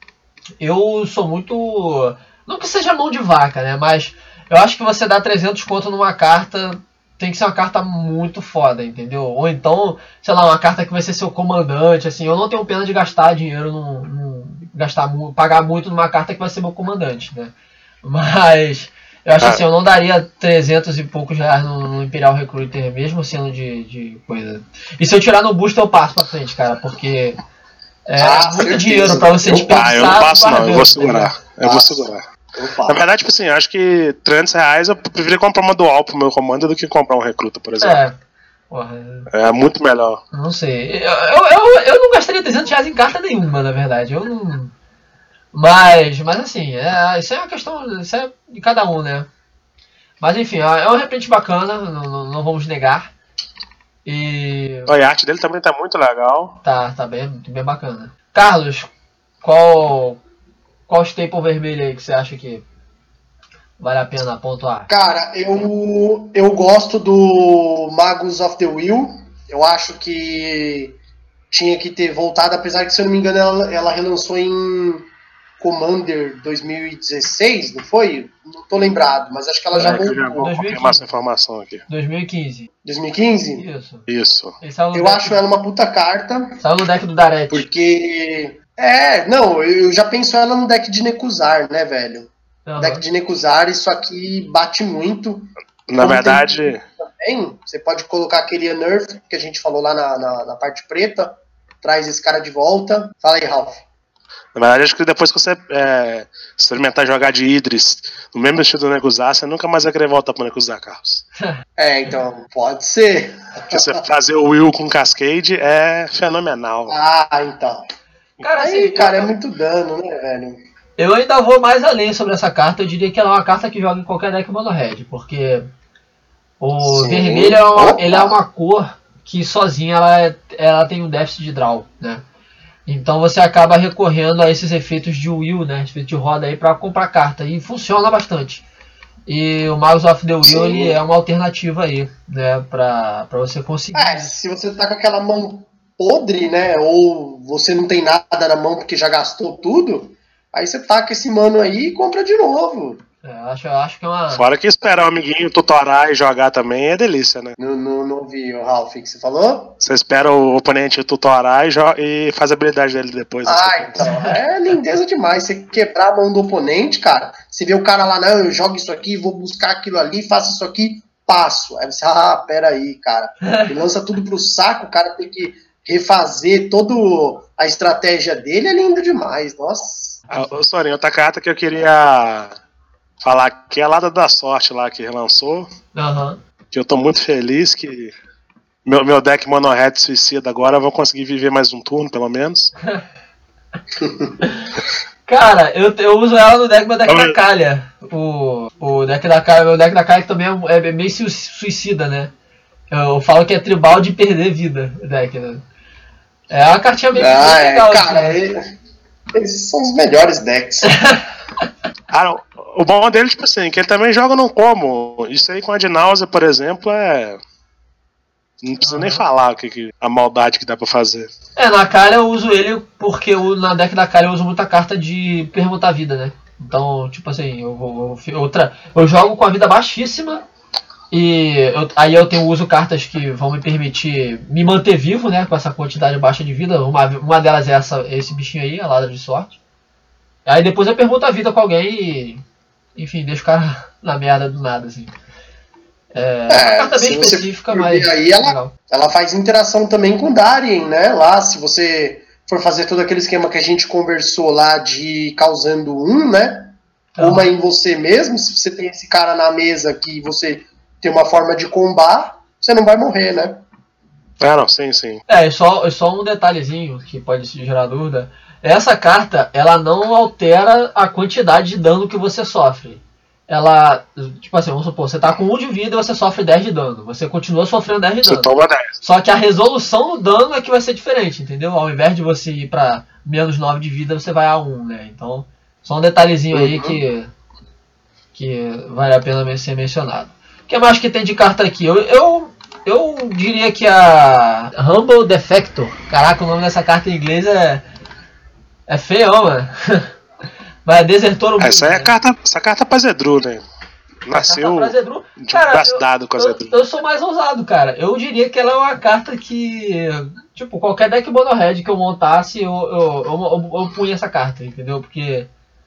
eu sou muito... Não que seja mão de vaca, né? Mas eu acho que você dá trezentos conto numa carta, tem que ser uma carta muito foda, entendeu? Ou então, sei lá, uma carta que vai ser seu comandante, assim. Eu não tenho pena de gastar dinheiro, num, num, gastar, mu- pagar muito numa carta que vai ser meu comandante, né? Mas eu acho Ah. assim, eu não daria trezentos e poucos reais no, no Imperial Recruiter, mesmo sendo de, de coisa. E se eu tirar no booster, eu passo pra frente, cara, porque é Ah, muito certeza. dinheiro pra você Eu- desperdiçar. Ah, eu não passo não, eu guardando, vou segurar. entendeu? Eu vou Passo. segurar. Opa. Na verdade, tipo assim, eu acho que trezentos reais eu preferia comprar uma dual pro meu comando do que comprar um recruta, por exemplo. É, porra, É, muito melhor. não sei. Eu, eu, eu, eu não gastaria trezentos reais em carta nenhuma, na verdade. Eu não. Mas, mas assim, é, isso é uma questão. Isso é de cada um, né? Mas enfim, é um reprint bacana, não, não, não vamos negar. E. A arte dele também tá muito legal. Tá, tá bem, bem bacana. Carlos, qual. Qual staple vermelho aí que você acha que vale a pena pontuar? Cara, eu, eu gosto do Magus of the Will. Eu acho que tinha que ter voltado, apesar que, se eu não me engano, ela, ela relançou em Commander dois mil e dezesseis, não foi? Não tô lembrado, mas acho que ela já É, que eu já voltou. vou dois mil e confirmar quinze. essa informação aqui. dois mil e quinze. dois mil e quinze? Isso. Isso. Ele saiu no Eu deck, acho ela uma puta carta, saiu no deck do Daret. porque... É, não, eu já penso ela no deck de Nekuzar, né, velho? Aham. Deck de Nekuzar, isso aqui bate muito. Na Como verdade, Também, você pode colocar aquele Unearth, que a gente falou lá na, na, na parte preta, traz esse cara de volta. Fala aí, Ralph. na verdade, acho que depois que você é, experimentar jogar de Idris no mesmo estilo do Nekuzar, você nunca mais vai querer voltar pro Nekuzar, Carlos. É, então, pode ser. Porque você fazer o Will com Cascade é fenomenal. Ah, então. Cara, Aí, assim, cara, é eu, muito dano, né, velho? eu ainda vou mais além sobre essa carta. Eu diria que ela é uma carta que joga em qualquer deck mono red, porque o Sim. vermelho é uma, Opa. ele é uma cor que sozinha ela, é- ela tem um déficit de draw, né? Então você acaba recorrendo a esses efeitos de will, né? Efeito de roda aí pra comprar carta. E funciona bastante. E o Magus of the Will Sim. ele é uma alternativa aí, né? Pra, pra você conseguir. É, se você tá com aquela mão podre, né, ou você não tem nada na mão porque já gastou tudo, aí você taca esse mano aí e compra de novo. É, acho, acho que é uma... Fora que esperar o amiguinho tutorar e jogar também é delícia, né? Não, não, não ouvi, o Ralph, o que você falou? Você espera o oponente tutorar e, e faz a habilidade dele depois. Ah, então, é lindeza demais. Você quebrar a mão do oponente, cara, você vê o cara lá, não, eu jogo isso aqui, vou buscar aquilo ali, faço isso aqui, passo. Aí você, ah, peraí, cara. E lança tudo pro saco, o cara tem que refazer toda a estratégia dele, é lindo demais, nossa. Ah, ô, Sorinho, outra carta que eu queria falar que é a Lada da Sorte lá que relançou. Uhum. Que eu tô muito feliz que meu, meu deck Mono Red suicida agora, eu vou conseguir viver mais um turno, pelo menos. Cara, eu, eu uso ela no deck, meu deck da Calha. O, o deck da Calha, meu deck da Calha que também é, é meio suicida, né? Eu falo que é tribal de perder vida, o deck, né? É uma cartinha bem, ah, bem legal. É, cara, ele, esses são os melhores decks. Ah, o bom dele, tipo assim, que ele também joga no combo. Isso aí com a de náusea, por exemplo, é... Não precisa uhum. nem falar o que, que, a maldade que dá pra fazer. É, na Calha eu uso ele porque eu, na deck da Calha eu uso muita carta de permutar vida, né? Então, tipo assim, eu, vou, eu, outra, eu jogo com a vida baixíssima e eu, aí eu tenho uso cartas que vão me permitir me manter vivo, né? Com essa quantidade baixa de vida. Uma, uma delas é essa, esse bichinho aí, a Ladra de Sorte. Aí depois eu pergunto a vida com alguém e, enfim, deixo o cara na merda do nada, assim. É, é uma carta bem específica, mas aí ela, ela faz interação também com o Darien, né? Lá, se você for fazer todo aquele esquema que a gente conversou lá de causando um, né? Então, uma em você mesmo, se você tem esse cara na mesa que você tem uma forma de combar, você não vai morrer, né? Ah, não, sim, sim. É, só, só um detalhezinho que pode gerar dúvida. Essa carta, ela não altera a quantidade de dano que você sofre. Ela, tipo assim, vamos supor, você tá com um de vida e você sofre dez de dano. Você continua sofrendo dez de dano. Você toma dez. Só que a resolução do dano é que vai ser diferente, entendeu? Ao invés de você ir pra menos nove de vida, você vai a um, né? Então, só um detalhezinho uhum. aí que, que vale a pena ser mencionado. O que mais que tem de carta aqui? Eu, eu, eu diria que a Humble Defector. Caraca, o nome dessa carta em inglês é... É feio, mano. Mas é Desertor... Essa é a carta, essa carta pra Zedru, né? Nasceu pra Zedru. de Cara, um dado com a Zedru. Eu, eu sou mais ousado, cara. Eu diria que ela é uma carta que... Tipo, qualquer deck Mono Red que eu montasse, eu, eu, eu, eu, eu punha essa carta, entendeu? Porque...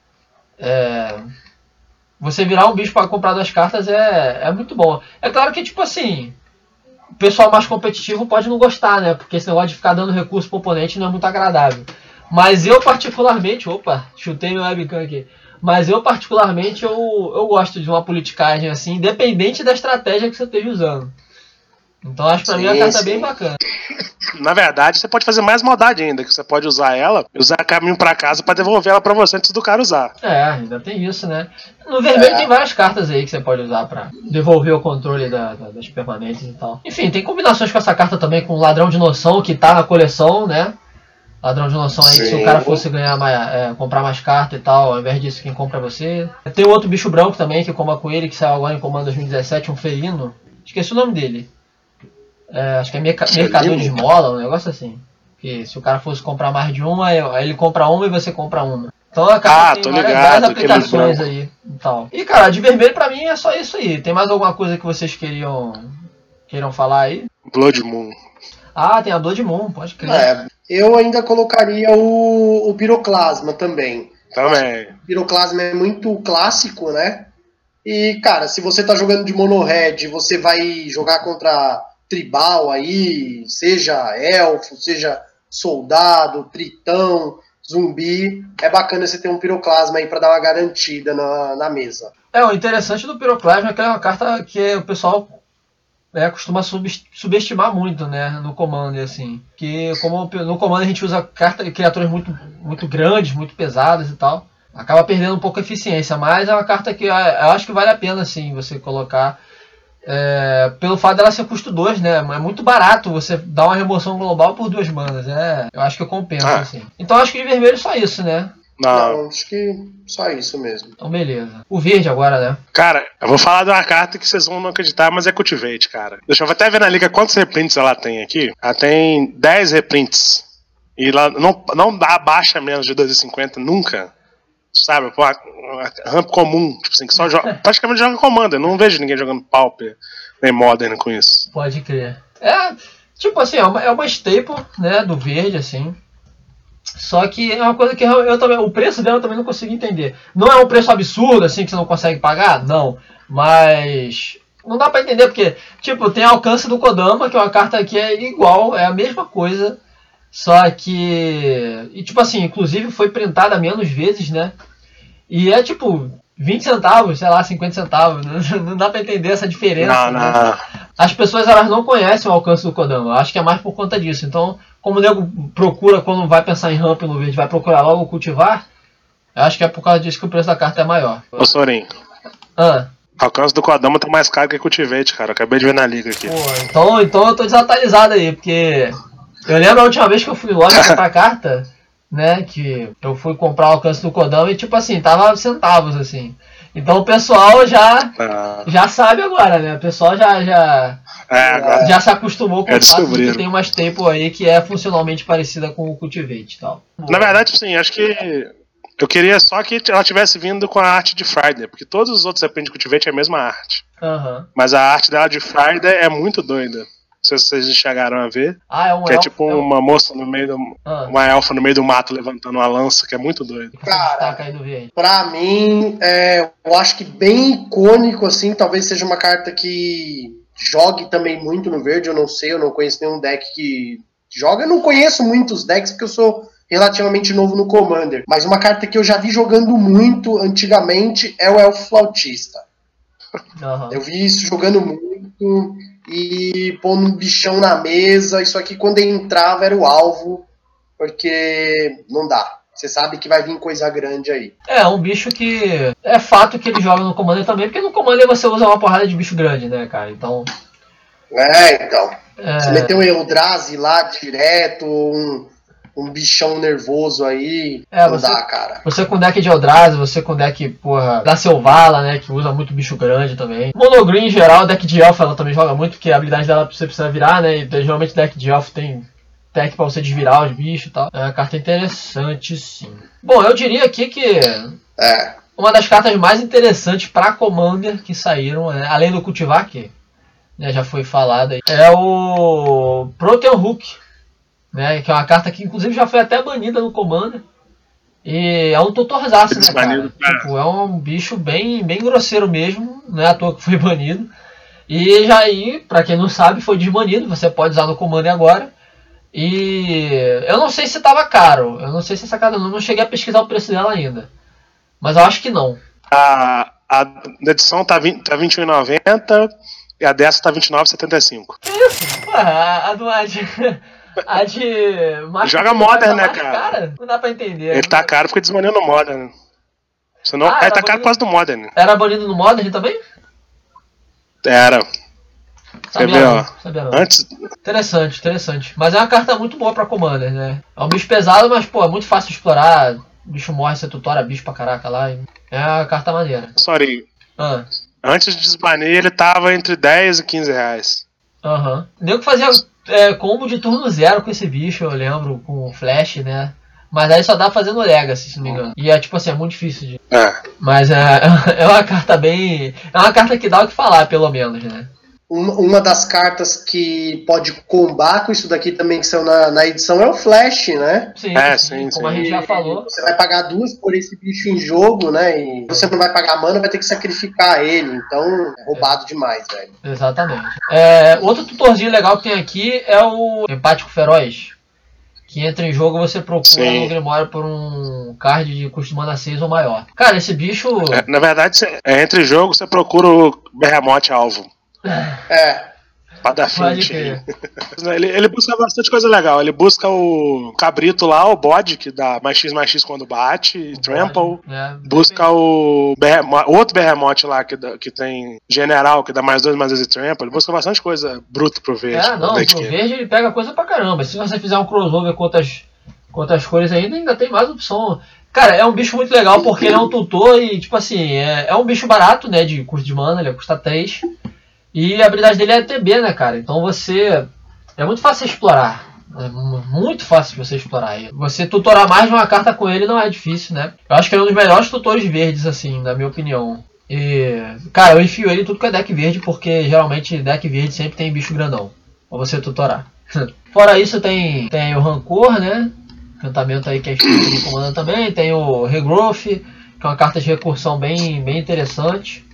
É... Você virar um bicho pra comprar duas cartas é, é muito bom. É claro que, tipo assim... O pessoal mais competitivo pode não gostar, né? Porque esse negócio de ficar dando recurso pro oponente não é muito agradável. Mas eu particularmente... Opa, chutei meu webcam aqui. Mas eu particularmente eu, eu gosto de uma politicagem assim, independente da estratégia que você esteja usando. Então acho que pra sim, mim a carta sim. é bem bacana. Na verdade, você pode fazer mais maldade ainda, que você pode usar ela e usar caminho pra casa pra devolver ela pra você antes do cara usar. É, ainda tem isso, né? No vermelho é. tem várias cartas aí que você pode usar pra devolver o controle da, da, das permanentes e tal. Enfim, tem combinações com essa carta também, com o Ladrão de Noção, que tá na coleção, né? Ladrão de Noção aí, sim. Se o cara fosse ganhar mais, é, comprar mais carta e tal, ao invés disso, quem compra é você. Tem outro bicho branco também, que comba com ele, que saiu agora em Comando dois mil e dezessete, um felino. Esqueci o nome dele. É, acho que é merca Mercador de Esmola, um negócio assim. Que se o cara fosse comprar mais de uma, aí ele compra uma e você compra uma. Então a carta ah, tem várias, ligado, várias aplicações aí e tal. E cara, de vermelho pra mim é só isso aí. Tem mais alguma coisa que vocês queriam, queiram falar aí? Blood Moon. Ah, tem a Blood Moon, pode crer. É, eu ainda colocaria o, o Piroclasma também. Também. O Piroclasma é muito clássico, né? E, cara, se você tá jogando de Mono Red, você vai jogar contra tribal aí, seja elfo, seja soldado, tritão, zumbi, é bacana você ter um Piroclasma aí pra dar uma garantida na, na mesa. É, o interessante do Piroclasma é que é uma carta que o pessoal... É, costuma subestimar muito, né, no Commander, assim. Que como no Commander a gente usa cartas, criaturas muito, muito grandes, muito pesadas e tal, acaba perdendo um pouco a eficiência, mas é uma carta que eu acho que vale a pena, sim, você colocar, é, pelo fato dela ser custo dois, né, é muito barato você dar uma remoção global por duas manas, é, eu acho que compensa, ah. assim. Então acho que de vermelho só isso, né. Não. Não, acho que só isso mesmo. Então beleza. O verde agora, né? Cara, eu vou falar de uma carta que vocês vão não acreditar, mas é Cultivate, cara. Deixa eu até ver na liga quantos reprints ela tem aqui. Ela tem dez reprints. E lá não, não dá baixa menos de dois e cinquenta nunca. Sabe? Pô, uma, uma ramp comum, tipo assim, que só joga, praticamente joga Commander. Não vejo ninguém jogando Pauper nem Modern com isso. Pode crer. É, tipo assim, é uma, é uma staple, né, do verde, assim. Só que é uma coisa que eu, eu também, o preço dela eu também não consigo entender. Não é um preço absurdo, assim, que você não consegue pagar? Não. Mas não dá pra entender, porque, tipo, tem alcance do Kodama, que é uma carta que é igual, é a mesma coisa. Só que... E, tipo assim, inclusive foi printada menos vezes, né? E é, tipo, vinte centavos, sei lá, cinquenta centavos. Não, não dá pra entender essa diferença, Não, né? não. As pessoas, elas não conhecem o alcance do Kodama. Eu acho que é mais por conta disso. Então, como o nego procura, quando vai pensar em ramp no verde, vai procurar logo cultivar, eu acho que é por causa disso que o preço da carta é maior. Ô, Sorin. Ah. O alcance do Kodama tá mais caro que Cultivate, cara. Eu acabei de ver na liga aqui. Pô, então, então eu tô desatualizado aí, porque... Eu lembro a última vez que eu fui em loja comprar carta, né, que eu fui comprar o alcance do Kodama e, tipo assim, tava centavos, assim. Então o pessoal já, Ah. já sabe agora, né? O pessoal já, já, É, agora. já se acostumou com É, o fato de que descobriram. tem uma staple aí que é funcionalmente parecida com o Cultivate e tal. Na verdade, sim, acho que eu queria só que ela tivesse vindo com a arte de Friday, porque todos os outros Reprint Cultivate é a mesma arte. Aham. Mas a arte dela de Friday é muito doida. Não sei se vocês chegaram a ver. Ah, é um Que é elfo, tipo é um- uma moça no meio do. Ah. Uma elfa no meio do mato levantando uma lança, que é muito doido. que você destaca aí do verde. Pra mim, é, eu acho que bem icônico, assim, talvez seja uma carta que jogue também muito no verde, eu não sei, eu não conheço nenhum deck que joga, eu não conheço muitos decks porque eu sou relativamente novo no Commander, mas uma carta que eu já vi jogando muito antigamente é o Elfo Flautista. Aham. Eu vi isso jogando muito e pondo um bichão na mesa, isso aqui quando entrava era o alvo, porque não dá. Você sabe que vai vir coisa grande aí. É, um bicho que é fato que ele joga no Commander também, porque no Commander você usa uma porrada de bicho grande, né, cara? Então. É, então. É, Você meteu um Eldrazi lá direto, um, um bichão nervoso aí, É, não você- dá, cara. você com deck de Eldrazi, você com deck, porra, da Selvala, né, que usa muito bicho grande também. Monogreen em geral, deck de Elf ela também joga muito, porque a habilidade dela você precisa virar, né, e geralmente deck de Elf tem tech pra você desvirar os bichos e tal. É uma carta interessante, sim. Bom, eu diria aqui que É. uma das cartas mais interessantes pra Commander que saíram, né, além do Cultivar, que né, já foi falado aí, é o Protean Hook, né, que é uma carta que inclusive já foi até banida no Commander. E é um tutorzaço, né, cara? Desbanido, é. Tipo, é um bicho bem, bem grosseiro mesmo, não é à toa que foi banido. E já aí, pra quem não sabe, foi desbanido, você pode usar no Commander agora. E eu não sei se tava caro, eu não sei se essa carta, eu não cheguei a pesquisar o preço dela ainda. Mas eu acho que não. A, a da edição tá, vinte, tá vinte e um reais e noventa centavos e a dessa tá vinte e nove reais e setenta e cinco centavos. Porra, a, a do a de. A de. Master Joga Chief Modern, tá né, mais cara? Não dá pra entender. Ele tá caro porque desmaneou no Modern. Senão, Ah, ele era tá caro banido? por causa do Modern. Era banido no Modern também? Era. Quer Sabia ver, não, ó. sabia não. Antes. Interessante, interessante. Mas é uma carta muito boa pra Commander, né? É um bicho pesado, mas, pô, é muito fácil de explorar. O bicho morre, você tutora bicho pra caraca lá. e É uma carta maneira. Sorry. Ah, Antes de desbanir, ele tava entre dez e quinze reais. aham. Nego que fazia é, combo de turno zero com esse bicho, eu lembro, com o Flash, né? Mas aí só dá fazendo Legacy, se não me engano. E é tipo assim, é muito difícil de. É. Mas é, é uma carta bem. É uma carta que dá o que falar, pelo menos, né? Uma, uma das cartas que pode combar com isso daqui também que saiu na, na edição é o Flash, né? Sim, É, sim, sim, como sim. a gente já falou. Você vai pagar duas por esse bicho em jogo, né? E você não vai pagar mana, vai ter que sacrificar ele. Então, é roubado demais, velho. Exatamente. É, outro tutorzinho legal que tem aqui é o Empático Feroz. Que entra em jogo você procura Sim. no Grimório por um card de custo de mana seis ou maior. Cara, esse bicho. É, na verdade, cê- é, entre jogo você procura o Behemoth alvo. É. Pode Padafinte. crer. Ele, ele busca bastante coisa legal. Ele busca o cabrito lá, o bode, que dá mais X mais X quando bate, e trample. É, Busca o, Behemoth, o outro Behemoth lá, que, dá- que tem general, que dá mais dois, mais dois e trample. Ele busca bastante coisa bruta pro verde. É, não, no late pro game. verde ele pega coisa pra caramba. Se você fizer um crossover com outras, com outras cores ainda, ainda tem mais opção. Cara, é um bicho muito legal porque ele é um tutor e, tipo assim, é, é um bicho barato, né, de custo de mana, ele custa três. E a habilidade dele é T B, né, cara? Então você... É muito fácil explorar. É muito fácil de você explorar ele. Você tutorar mais de uma carta com ele não é difícil, né? Eu acho que ele é um dos melhores tutores verdes, assim, na minha opinião. E, cara, eu enfio ele em tudo que é deck verde, porque geralmente deck verde sempre tem bicho grandão pra você tutorar. Fora isso, tem, tem o Rancor, né? Encantamento aí que é escrito no comando também. Tem o Regrowth, que é uma carta de recursão bem, bem interessante.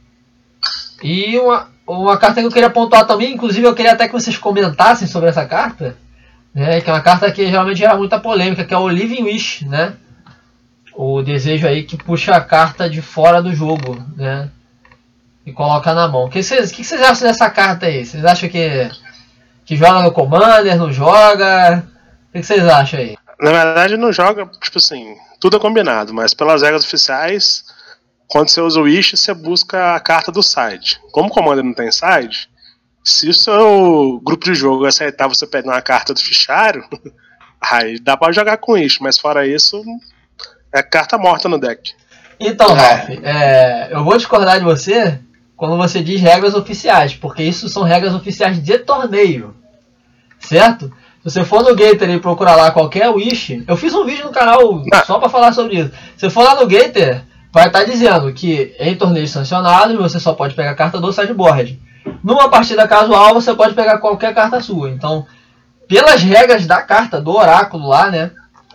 E uma, uma carta que eu queria pontuar também, inclusive eu queria até que vocês comentassem sobre essa carta, né? Que é uma carta que geralmente gera muita polêmica, que é o Living Wish, né? O desejo aí que puxa a carta de fora do jogo, né? E coloca na mão. O que vocês, que vocês acham dessa carta aí? Vocês acham que, que joga no Commander, não joga? O que vocês acham aí? Na verdade não joga, tipo assim, tudo é combinado, mas pelas regras oficiais, quando você usa o Wish, você busca a carta do side. Como o Commander não tem side, se o seu grupo de jogo aceitar você pegar uma carta do fichário, aí dá pra jogar com Wish, mas fora isso, é carta morta no deck. Então, Ralph, é, eu vou discordar de você quando você diz regras oficiais, porque isso são regras oficiais de torneio, certo? Se você for no Gator e procurar lá qualquer Wish, eu fiz um vídeo no canal só pra falar sobre isso. Se você for lá no Gator, vai estar dizendo que em torneios sancionados você só pode pegar carta do sideboard. Numa partida casual você pode pegar qualquer carta sua. Então, pelas regras da carta, do oráculo lá, né?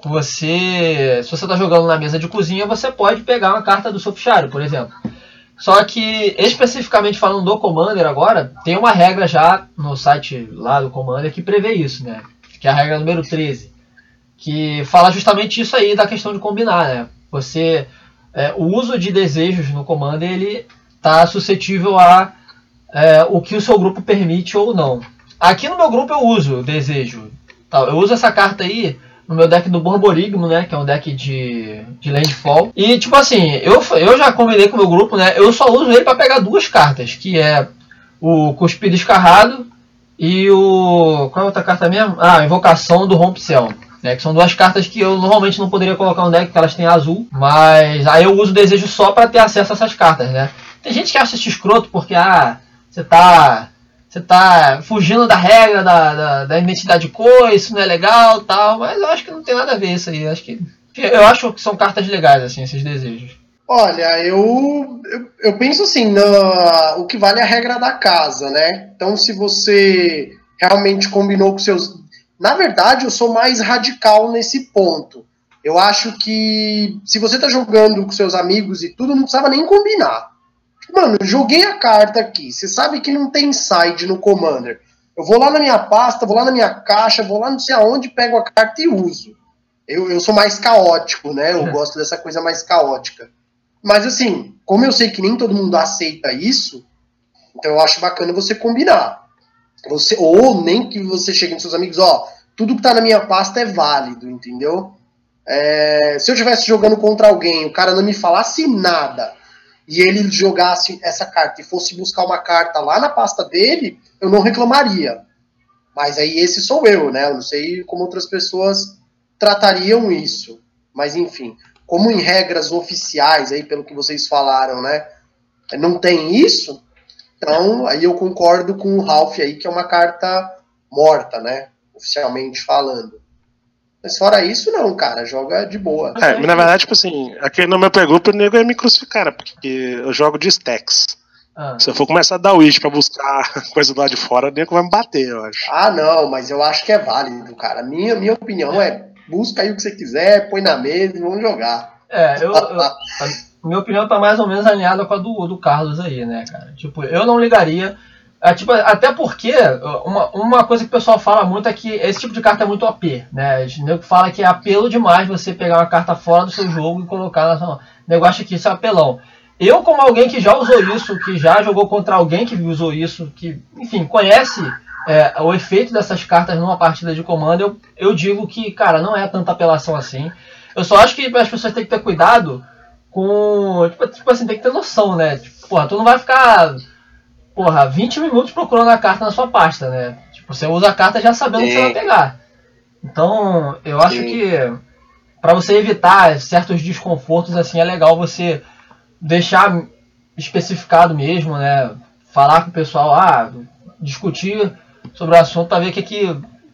Você, se você está jogando na mesa de cozinha, você pode pegar uma carta do seu fichário, por exemplo. Só que, especificamente falando do Commander agora, tem uma regra já no site lá do Commander que prevê isso, né? Que é a regra número treze. Que fala justamente isso aí da questão de combinar, né? Você, é, o uso de desejos no Commander, ele está suscetível a é, o que o seu grupo permite ou não. Aqui no meu grupo eu uso desejo. Eu uso essa carta aí no meu deck do Borborigmo, né, que é um deck de, de landfall. E, tipo assim, eu, eu já combinei com o meu grupo, né, eu só uso ele para pegar duas cartas, que é o Cuspido Escarrado e o... qual é a outra carta mesmo? Ah, a Invocação do Rompcel, né, que são duas cartas que eu normalmente não poderia colocar no deck, porque elas têm azul, mas aí eu uso o desejo só para ter acesso a essas cartas, né. Tem gente que acha isso escroto porque, ah, você tá... Você tá fugindo da regra da, da, da identidade cor, isso não é legal, tal, mas eu acho que não tem nada a ver isso aí. Eu acho que, eu acho que são cartas legais, assim, esses desejos. Olha, eu, eu, eu penso assim, na, o que vale é a regra da casa, né? Então, se você realmente combinou com seus... Na verdade, eu sou mais radical nesse ponto. Eu acho que se você tá jogando com seus amigos e tudo, não precisava nem combinar. Mano, joguei a carta aqui. Você sabe que não tem side no Commander. Eu vou lá na minha pasta, vou lá na minha caixa, vou lá não sei aonde, pego a carta e uso. Eu, eu sou mais caótico, né? Eu gosto dessa coisa mais caótica. Mas assim, como eu sei que nem todo mundo aceita isso, então eu acho bacana você combinar. Você, ou nem que você chegue nos seus amigos, ó, tudo que tá na minha pasta é válido, entendeu? É, se eu estivesse jogando contra alguém, o cara não me falasse nada, e ele jogasse essa carta e fosse buscar uma carta lá na pasta dele, eu não reclamaria. Mas aí esse sou eu, né? Eu não sei como outras pessoas tratariam isso. Mas enfim, como em regras oficiais, aí pelo que vocês falaram, né? Não tem isso, então aí eu concordo com o Ralph aí, que é uma carta morta, né? Oficialmente falando. Mas fora isso, não, cara, joga de boa. É, na verdade, tipo assim, aqui no meu pregrupo o nego ia me crucificar, porque eu jogo de stacks. Ah. Se eu for começar a dar wish pra buscar coisa do lado de fora, o nego vai me bater, eu acho. Ah, não, mas eu acho que é válido, cara. Minha, minha opinião é, busca aí o que você quiser, põe na mesa e vamos jogar. É, eu, eu a minha opinião tá mais ou menos alinhada com a do, do Carlos aí, né, cara? Tipo, eu não ligaria... É, tipo, até porque uma, uma coisa que o pessoal fala muito é que esse tipo de carta é muito O P, né? O nego fala que é apelo demais você pegar uma carta fora do seu jogo e colocar na sua mão. O nego acha que isso é apelão. Eu, como alguém que já usou isso, que já jogou contra alguém que usou isso, que, enfim, conhece é, o efeito dessas cartas numa partida de comando, eu, eu digo que, cara, não é tanta apelação assim. Eu só acho que as pessoas têm que ter cuidado com... Tipo, tipo assim, tem que ter noção, né? Tipo, porra, tu não vai ficar... Porra, vinte minutos procurando a carta na sua pasta, né? Tipo, você usa a carta já sabendo que você vai pegar. Então, eu acho Sim. que para você evitar certos desconfortos, assim, é legal você deixar especificado mesmo, né? Falar com o pessoal, ah, discutir sobre o assunto para ver o que, que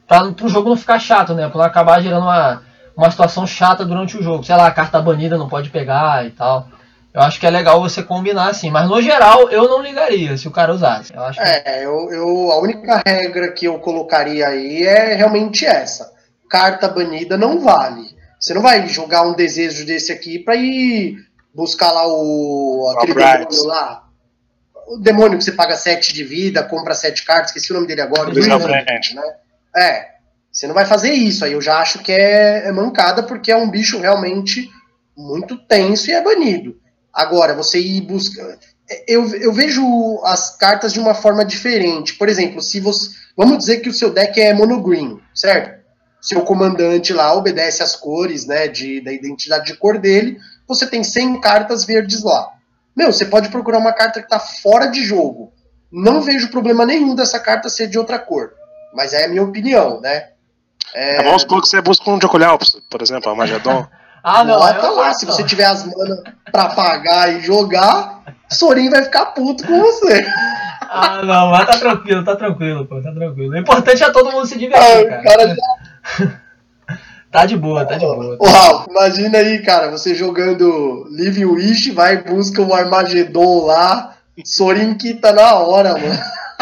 pra, pro jogo não ficar chato, né? Pra não acabar gerando uma, uma situação chata durante o jogo. Sei lá, a carta banida não pode pegar e tal. Eu acho que é legal você combinar assim, mas no geral eu não ligaria se o cara usasse. Eu acho que... É, eu, eu, a única regra que eu colocaria aí é realmente essa. Carta banida não vale. Você não vai jogar um desejo desse aqui pra ir buscar lá o aquele Alright. demônio lá. O demônio que você paga sete de vida, compra sete cartas, esqueci o nome dele agora. Luiz Luiz Alfredo. Alfredo, né? É, você não vai fazer isso. Aí eu já acho que é, é mancada, porque é um bicho realmente muito tenso e é banido. Agora, você ir buscar... Eu, eu vejo as cartas de uma forma diferente. Por exemplo, se você... Vamos dizer que o seu deck é monogreen, certo? Seu comandante lá obedece às cores, né, de, da identidade de cor dele. Você tem cem cartas verdes lá. Meu, você pode procurar uma carta que está fora de jogo. Não vejo problema nenhum dessa carta ser de outra cor. Mas é a minha opinião, né? É, é vamos supor que você busca um Jokulhalps, por exemplo, a Magedon. Ah, não, Bota eu lá, gosto, se não. você tiver as manas pra pagar e jogar, Sorin vai ficar puto com você. Ah, não, mas tá tranquilo, tá tranquilo, pô, tá tranquilo. O importante é todo mundo se Ah, divertir, o cara. cara já... Tá de boa, tá de boa. Ô, Ralf, imagina aí, cara, você jogando Living Wish, vai e busca um Armagedon lá, Sorin quita na hora, mano.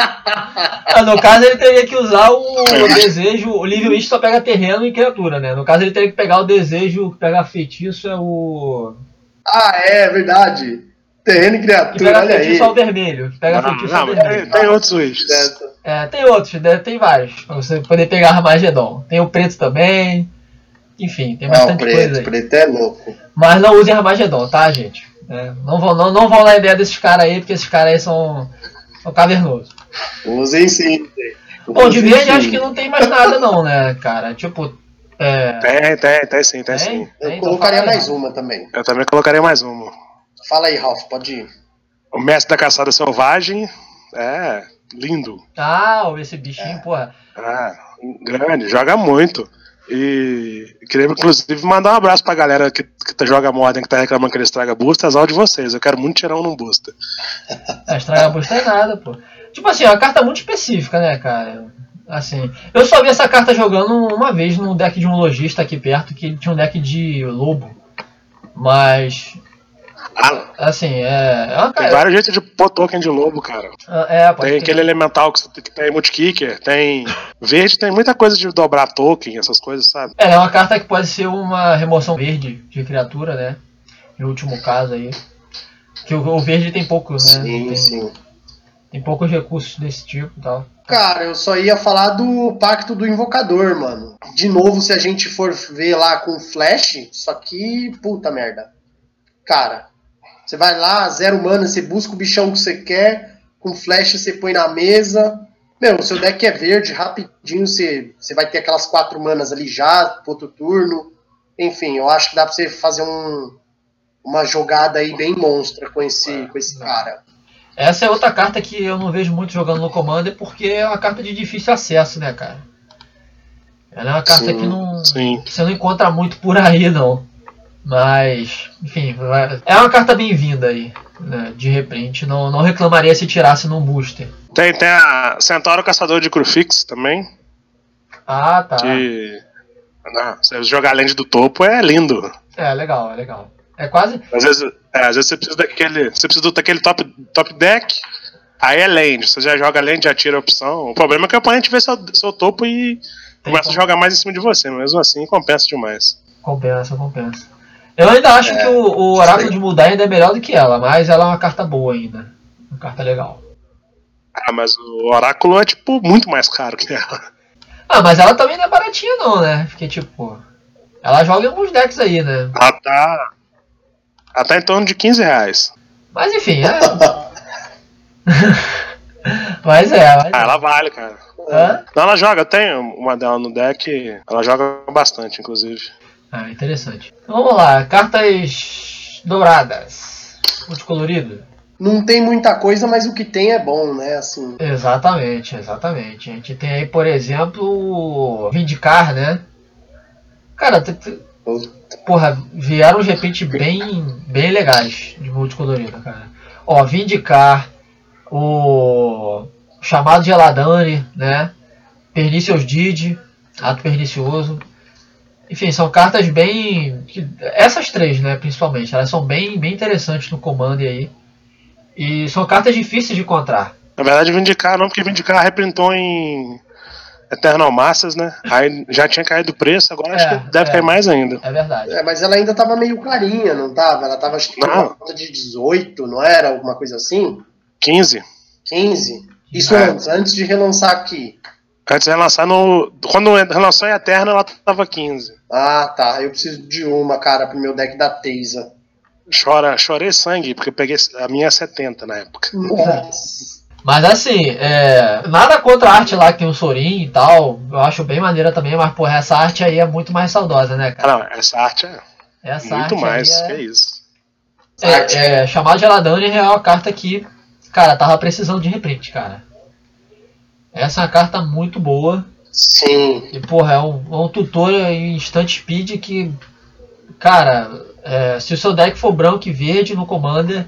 Ah, no caso ele teria que usar o, o desejo, o Living Wish só pega terreno e criatura, né? No caso ele teria que pegar o desejo, que pega feitiço é o... Ah, é, verdade. Terreno e Que criatura, pega olha aí. feitiço ao vermelho. Que pega Não, feitiço ao não, vermelho. tem, tem outros wishes. Dessa. É, tem outros, né? Tem vários. Pra você poder pegar Armagedon. Tem o preto também. Enfim, tem Ah, o bastante coisa preto, aí. preto é louco. Mas não usem Armagedon, tá, gente? É, não, vão, não, não vão na ideia desses caras aí, porque esses caras aí são, são cavernosos. Usem sim. Bom, de Usem verde sim. acho que não tem mais nada não, né, cara? Tipo, é... Tem, tem, tem sim, tem, Tem? sim. Eu Então colocaria fala aí, mais Ralf. uma também. Eu também colocaria mais uma. Fala aí, Ralf, pode ir. O Mestre da Caçada Selvagem é lindo. Ah, esse bichinho, É. porra. Ah, grande, joga muito. E queria, inclusive, mandar um abraço pra galera que, que joga Modern, que tá reclamando que ele estraga booster, azar de vocês. Eu quero muito tirar um num booster. É, estragar booster é nada, pô. Tipo assim, é uma carta muito específica, né, cara? Assim, eu só vi essa carta jogando uma vez num deck de um lojista aqui perto, que tinha um deck de lobo. Mas, Ah, assim, é, é uma tem cara... vários jeitos de pôr token de lobo, cara. É, pode Tem ter- aquele elemental que, que tem multikicker, tem verde, tem muita coisa de dobrar token, essas coisas, sabe? É, é uma carta que pode ser uma remoção verde de criatura, né? No último caso aí. Que o, o verde tem pouco, né? Sim, tem, sim. tem poucos recursos desse tipo e tal. Cara, eu só ia falar do Pacto do Invocador, mano. De novo, se a gente for ver lá com Flash, isso aqui, puta merda. Cara, você vai lá, zero mana, você busca o bichão que você quer, com Flash você põe na mesa. Meu, o seu deck é verde, rapidinho você, você vai ter aquelas quatro manas ali já, pro outro turno. Enfim, eu acho que dá pra você fazer um, uma jogada aí bem monstra com esse, com esse cara. Essa é outra carta que eu não vejo muito jogando no Commander, porque é uma carta de difícil acesso, né, cara? Ela é uma carta Sim, que, não, sim. que você não encontra muito por aí, não. Mas, enfim, vai- é uma carta bem-vinda aí, né, de reprint. Não, não reclamaria se tirasse num booster. Tem, tem a Centauro Caçador de Crufix também, Ah, tá. que... Não, você jogar land do topo é lindo. É, legal, é legal. É quase... Às vezes, é, às vezes você precisa daquele, você precisa daquele top, top deck, aí é land, você já joga land, já tira a opção. O problema é que o oponente vê seu, seu topo e Tem começa a como. jogar mais em cima de você, mas mesmo assim compensa demais. Compensa, compensa. Eu ainda acho É, que o, o Oráculo de Mudar ainda é melhor do que ela, mas ela é uma carta boa ainda. Uma carta legal. Ah, mas o Oráculo é tipo muito mais caro que ela. Ah, mas ela também não é baratinha não, né? Porque, tipo... Ela joga em alguns decks aí, né? Ela tá, ela tá em torno de quinze reais. Mas enfim, é... mas é, mas Ah, é. ela vale, cara. Hã? Não, ela joga, eu tenho uma dela no deck, ela joga bastante, inclusive. Ah, interessante. Então, vamos lá, cartas douradas. Multicolorido. Não tem muita coisa, mas o que tem é bom, né? Assim, Exatamente, exatamente. A gente tem aí, por exemplo, o Vindicar, né? Cara, t- t- porra, vieram uns repente bem, bem legais de multicolorido, cara. Ó, Vindicar, o Chamado de Eladani, né? Pernicious Deed, Ato Pernicioso. Enfim, são cartas bem... Essas três, né, principalmente. Elas são bem, bem interessantes no Commander aí. E são cartas difíceis de encontrar. Na verdade, Vindicar não, porque Vindicar reprintou em Eternal Masters, né? Aí já tinha caído o preço, agora é, acho que deve é, cair mais ainda. É verdade. É, mas ela ainda tava meio carinha, não tava? Ela tava, acho que não. De dezoito, não era? Alguma coisa assim? quinze. quinze? Isso é. antes, antes de relançar aqui. Antes de relançar no... Quando relançou em Eterna, ela tava quinze. Ah, tá. Eu preciso de uma, cara, pro meu deck da Teisa. Chora, chorei sangue, porque eu peguei a minha setenta na época. Nossa. Mas assim, é, nada contra a arte lá que tem o Sorin e tal, eu acho bem maneira também, mas porra, essa arte aí é muito mais saudosa, né, cara? Ah, não, essa arte é essa muito arte mais, é... que é isso. É, é, chamado de Eladani é uma carta que, cara, tava precisando de reprint, cara. Essa é uma carta muito boa. Sim. E porra, é um, é um tutor em instant speed que, cara, é, se o seu deck for branco e verde no Commander,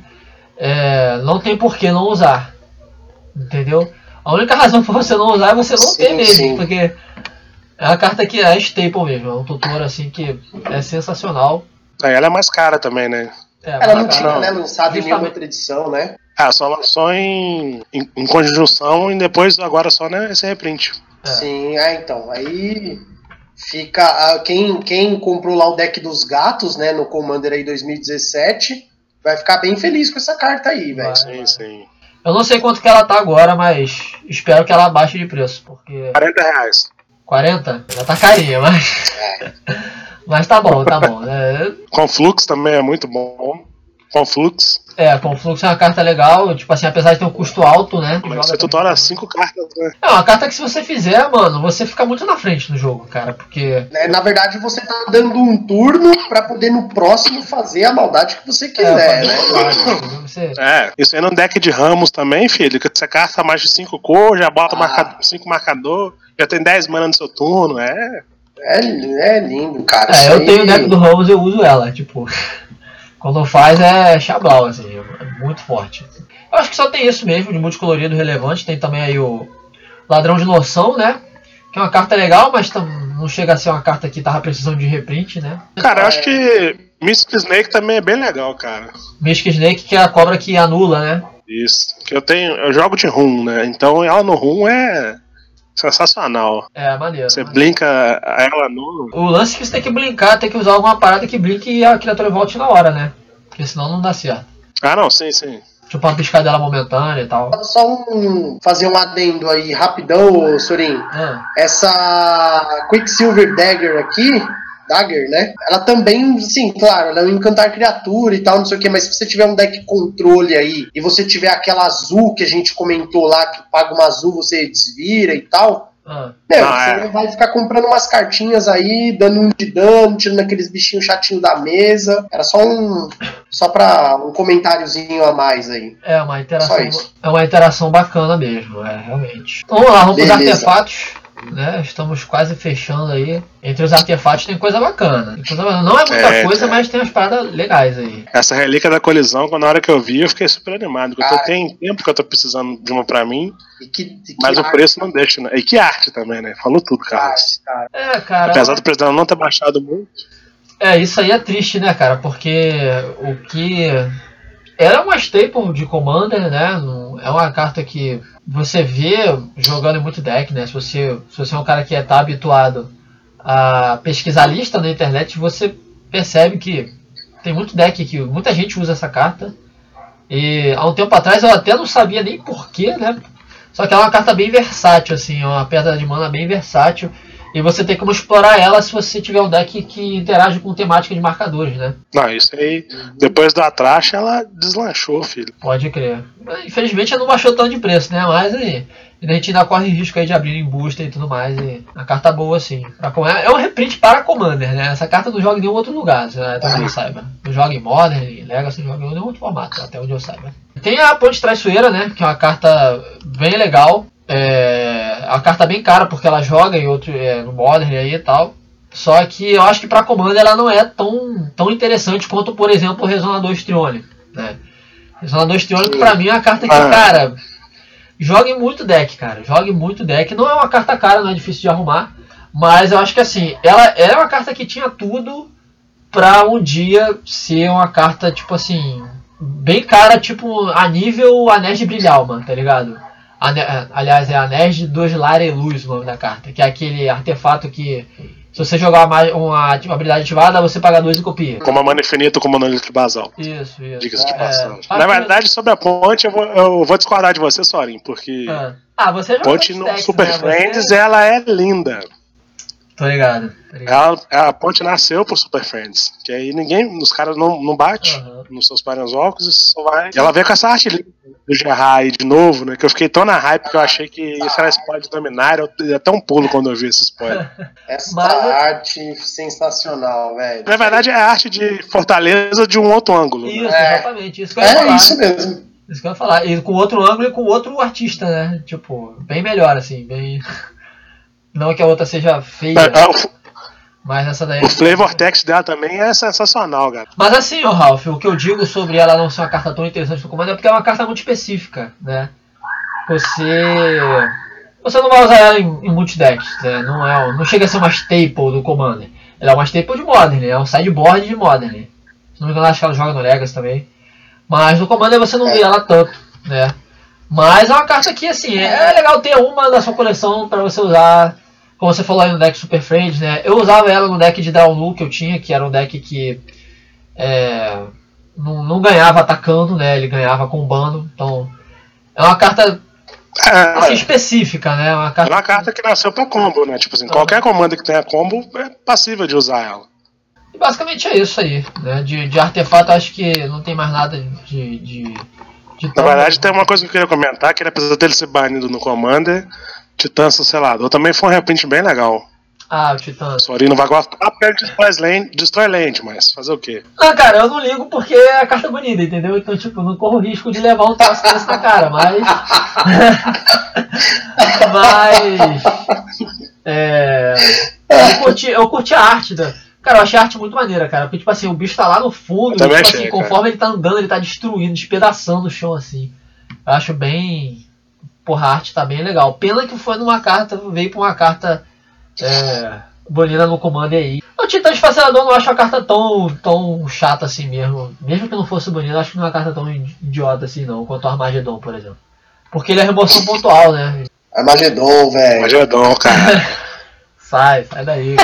é, não tem por que não usar. Entendeu? A única razão pra você não usar é você não sim, ter mesmo, sim. Porque é uma carta que é staple mesmo, é um tutor assim que é sensacional. É, ela é mais cara também, né? É, ela não tinha, né, lançado em nenhuma outra edição, né? Ah, só lançou em, em, em conjunção e depois agora só né, esse reprint. É. Sim, é, então, aí fica, quem, quem comprou lá o deck dos gatos, né, no Commander aí dois mil e dezessete, vai ficar bem feliz com essa carta aí, velho. Sim, sim. Eu não sei quanto que ela tá agora, mas espero que ela baixe de preço, porque... quarenta reais. quarenta? Já tá carinha, mas... É. Mas tá bom, tá bom. É... Conflux também é muito bom. Conflux. É, Conflux é uma carta legal, tipo assim, apesar de ter um custo alto, né? Mas você tutora cinco cartas, né? É uma carta que se você fizer, mano, você fica muito na frente no jogo, cara, porque... É, na verdade, você tá dando um turno pra poder no próximo fazer a maldade que você quiser, é, né? Você... É, isso aí no deck de Ramos também, filho, que você carta mais de cinco cores, já bota Ah. cinco marcador, já tem dez mana no seu turno, é... É, é lindo, cara. É, eu aí... tenho o deck do Ramos e eu uso ela, tipo... Quando faz é chablau, assim, é muito forte. Eu acho que só tem isso mesmo, de multicolorido relevante. Tem também aí o Ladrão de Noção, né? Que é uma carta legal, mas não chega a ser uma carta que tava precisando de reprint, né? Cara, eu acho que Mystic Snake também é bem legal, cara. Mystic Snake, que é a cobra que anula, né? Isso. Que eu tenho. Eu jogo de Rum, né? Então ela no Rum é sensacional. É, maneiro. Você maneiro. blinka ela no... O lance é que você tem que blinkar, tem que usar alguma parada que blinke e a criatura volte na hora, né? Porque senão não dá certo. Ah, não, sim, sim. Tipo uma piscadela momentânea e tal. Só um, fazer um adendo aí rapidão, Sorin. Ah. Essa Quicksilver Dagger aqui, Dagger, né? Ela também, sim, claro, ela é um encantar criatura e tal, não sei o que, mas se você tiver um deck controle aí e você tiver aquela azul que a gente comentou lá, que paga uma azul, você desvira e tal. Ah. Meu, ah, você é. vai ficar comprando umas cartinhas aí, dando um de dano, tirando aqueles bichinhos chatinhos da mesa. Era só um. Só pra um comentáriozinho a mais aí. É uma interação. Só isso. É uma interação bacana mesmo, é, realmente. Então vamos lá, vamos pros artefatos. Né? Estamos quase fechando aí. Entre os artefatos tem coisa bacana. Tem coisa bacana. Não é muita é, coisa, é. mas tem umas paradas legais aí. Essa relíquia da colisão, quando na hora que eu vi, eu fiquei super animado. Porque Ah, eu tenho tempo que eu tô precisando de uma pra mim. E que, e que mas arte, o preço não deixa, né? E que arte também, né? Falou tudo, Carlos. cara. É, cara. Apesar do presidente não ter baixado muito. É, isso aí é triste, né, cara? Porque o que era uma staple de Commander, né? É uma carta que você vê jogando em muito deck, né? Se você, se você é um cara que está habituado a pesquisar lista na internet, você percebe que tem muito deck que muita gente usa essa carta. E há um tempo atrás eu até não sabia nem porquê, né? Só que ela é uma carta bem versátil, assim, é uma pedra de mana bem versátil. E você tem como explorar ela se você tiver um deck que interage com temática de marcadores, né? Não, isso aí, depois do Atrache, ela deslanchou, filho. Pode crer. Infelizmente não baixou tanto de preço, né? Mas aí, a gente ainda corre risco aí de abrir em booster e tudo mais. E a carta boa, sim. É um reprint para Commander, né? Essa carta não joga em nenhum outro lugar, até onde eu saiba. Não joga em Modern, em Legacy, não joga em nenhum outro formato, até onde eu saiba. Tem a Ponte Traiçoeira, né? Que é uma carta bem legal. É uma carta bem cara porque ela joga em outro, é, no Modern aí e tal. Só que eu acho que para Commander ela não é tão, tão interessante quanto, por exemplo, o Resonador Histriônico, né? Resonador Histriônico pra mim é uma carta que, cara, joga em muito deck, cara. Joga em muito deck. Não é uma carta cara, não é difícil de arrumar. Mas eu acho que assim, ela é uma carta que tinha tudo pra um dia ser uma carta, tipo assim, bem cara, tipo, a nível Anéis de Brilhalma, tá ligado? Ane aliás, é Anéis de Duas Lara e Luz o nome da carta, que é aquele artefato que, se você jogar uma, uma habilidade ativada, você paga dois e copia. Como a mana infinita com monolito de basal. Isso, isso. Diga-se de É, passagem. é, Na verdade, sobre a ponte, eu vou, eu vou discordar de você, Sorin, porque ah. ah, você joga ponte no decks, Super né? Friends, Você... ela é linda. Tô ligado, tô ligado. Ela, a ponte nasceu pro Super Friends, que aí ninguém, os caras não, não bate Uhum. nos seus Paranzocos e só vai. E ela veio com essa arte linda do Gerard aí de novo, né? Que eu fiquei tão na hype que eu achei que isso era spoiler de Dominar, eu dei até um pulo quando eu vi esse spoiler. Essa Mas- arte sensacional, velho. Na verdade, é a arte de Fortaleza de um outro ângulo. Né? Isso, É. exatamente, isso que eu ia É falar. isso mesmo. Isso que eu ia falar. E com outro ângulo e com outro artista, né? Tipo, bem melhor, assim, bem. Não que a outra seja feia, É, o, mas essa daí. o flavor text dela também é sensacional, cara. Mas assim, ô Ralph, o que eu digo sobre ela não ser uma carta tão interessante no comando é porque é uma carta muito específica, né? Você. Você não vai usar ela em, em multidecks, né? Não, é, não chega a ser uma staple do Commander. Ela é uma staple de Modern, né? É um sideboard de Modern. Né? Se não me engano, acho que ela joga no Legacy também. Mas no Commander você não vê ela tanto, né? Mas é uma carta que, assim, é legal ter uma na sua coleção para você usar, como você falou aí no deck Super Friends, né? Eu usava ela no deck de Download que eu tinha, que era um deck que é, não, não ganhava atacando, né? Ele ganhava combando. Então, é uma carta assim, É, específica, né? Uma é carta uma carta que nasceu pra combo, né? Tipo assim, qualquer comando que tenha combo é passível de usar ela. E basicamente é isso aí, né? De, de artefato, acho que não tem mais nada de. de, de Na tão- verdade, tem uma coisa que eu queria comentar, que apesar dele ser banido no Commander, Titã Cancelador também foi um reprint bem legal. Ah, o Titã. O Sorin não vai gostar porque ele destrói land, destrói land, mas fazer o quê? Ah, cara, eu não ligo porque é a carta bonita, entendeu? Então, tipo, não corro risco de levar um troço desse na cara, mas. mas. É. Eu curti, eu curti a arte da. Cara, eu achei a arte muito maneira, cara. Porque, tipo assim, o bicho tá lá no fundo, Eu também tipo achei, assim, cara. conforme ele tá andando, ele tá destruindo, despedaçando o chão, assim. Eu acho bem. Porra, a arte tá bem legal. Pena que foi numa carta, veio pra uma carta. É, bonita no comando aí. O Titã Desfacelador eu não acho a carta tão, tão chata assim mesmo. Mesmo que não fosse bonita, eu acho que não é uma carta tão idiota assim não, quanto o Armagedon, por exemplo. Porque ele é remoção pontual, né? Armagedon, velho. Magedon, cara. Sai, sai daí.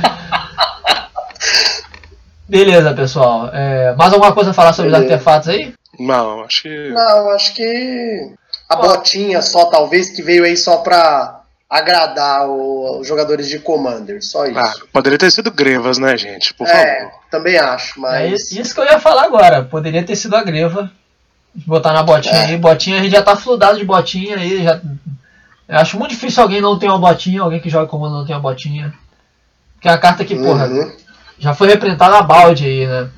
Beleza, pessoal. É, mais alguma coisa a falar sobre os Beleza. artefatos aí? Não, acho que. Não, acho que a botinha só, talvez, que veio aí só pra agradar o- os jogadores de Commander, só isso. Ah, poderia ter sido Grevas, né, gente? Por é, favor. também acho, É mas... isso que eu ia falar agora. Poderia ter sido a Greva. Botar na botinha É. aí. Botinha, a gente já tá fludado de botinha aí. Já... Eu acho muito difícil alguém não ter uma botinha, alguém que joga comando não ter uma botinha. Que é uma carta que, porra, Uhum. já foi reprintada a balde aí, né?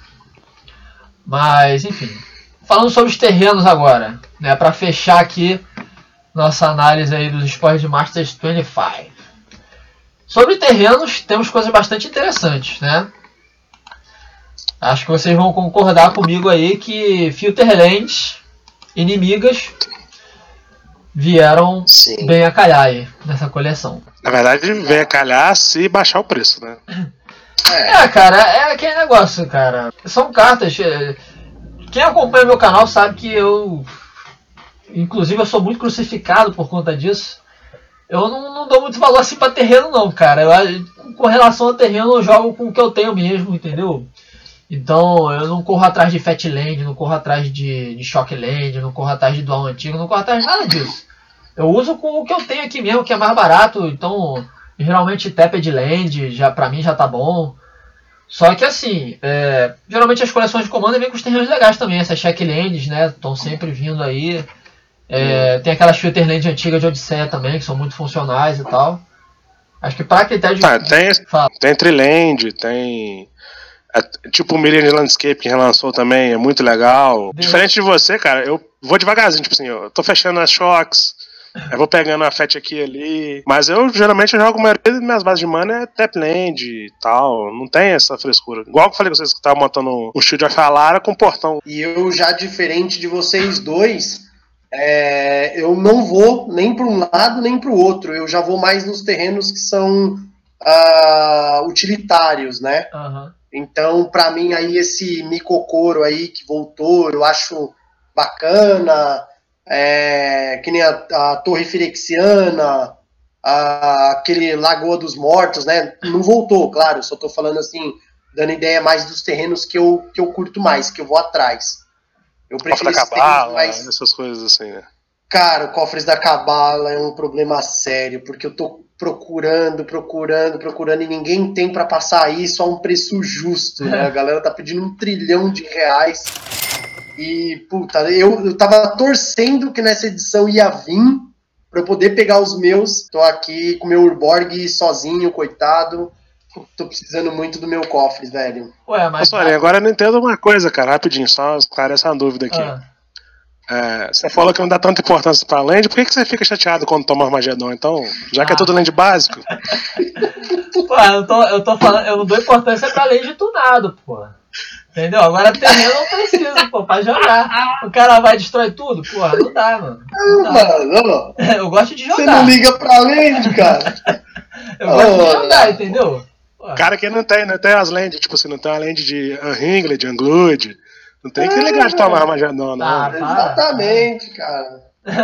Mas, enfim. Falando sobre os terrenos agora, né? Pra fechar aqui nossa análise aí dos Spoilers de Masters vinte e cinco. Sobre terrenos, temos coisas bastante interessantes, né? Acho que vocês vão concordar comigo aí que Filterlands inimigas vieram Sim. bem a calhar aí nessa coleção. Na verdade, vem a calhar se baixar o preço, né? É, É, cara, é aquele negócio, cara. São cartas. é, Quem acompanha meu canal sabe que eu. Inclusive, eu sou muito crucificado por conta disso. Eu não, não dou muito valor assim pra terreno, não, cara. Eu, com relação ao terreno, eu jogo com o que eu tenho mesmo, entendeu? Então, eu não corro atrás de Fatland, não corro atrás de, de Shockland, não corro atrás de Dual Antigo, não corro atrás de nada disso. Eu uso com o que eu tenho aqui mesmo, que é mais barato. Então, geralmente Tapped Land, já, pra mim já tá bom. Só que assim, é, geralmente as coleções de Commander vêm com os terrenos legais também. Essas Checklands, né, estão sempre vindo aí. É, tem aquelas Filterland antigas de Odisseia também, que são muito funcionais e tal. Acho que pra critério de... Ah, tem, Fala. tem Triland, tem. é, tipo o Millennium Landscape que relançou também, é muito legal. Deu. Diferente de você, cara, eu vou devagarzinho, tipo assim, eu tô fechando as shocks, eu vou pegando a Fat aqui e ali. Mas eu geralmente eu jogo a maioria das minhas bases de mana é Tapland e tal. Não tem essa frescura. Igual que eu falei com vocês que estavam montando um Shield of Alara com portão. e eu já, diferente de vocês dois, é, eu não vou nem para um lado nem para o outro. Eu já vou mais nos terrenos que são uh, utilitários, né? Uhum. Então, pra mim, aí esse Micocoro aí que voltou, eu acho bacana, é, que nem a, a Torre Firexiana, a, aquele Lagoa dos Mortos, né? Não voltou, claro, só tô falando assim, dando ideia mais dos terrenos que eu, que eu curto mais, que eu vou atrás. Eu prefiro Cofre da esses terrenos Cabala, mais... essas coisas assim, né? Cara, o Cofres da Cabala é um problema sério, porque eu tô procurando, procurando, procurando, e ninguém tem pra passar isso a um preço justo, né? A galera tá pedindo um trilhão de reais. E, puta, eu, eu tava torcendo que nessa edição ia vir pra eu poder pegar os meus. Tô aqui com o meu Urborg sozinho, coitado. Tô precisando muito do meu Cofres, velho. Ué, mas... Mas, olha, agora eu não entendo uma coisa, cara, rapidinho, só esclarecer uma dúvida aqui. Ah. É, você falou que não dá tanta importância pra land, por que, que você fica chateado quando toma Armagedon? Então, já que Ah. é tudo land básico. Pô, eu tô, eu tô falando, eu não dou importância pra lei de tunado, pô. Entendeu? Agora terreno eu não preciso, pô, pra jogar. O cara vai destrói tudo? Porra, não dá, mano. Não dá. Mano, Eu gosto de jogar. você não liga pra land, cara. Eu gosto de Oh, jogar, não. entendeu? Pô. Cara que não tem, não tem as land, tipo assim, não tem a land de Unringly, de Unglued. Não tem que ligar de tomar Armagedon, não. Ah, para. Exatamente, cara.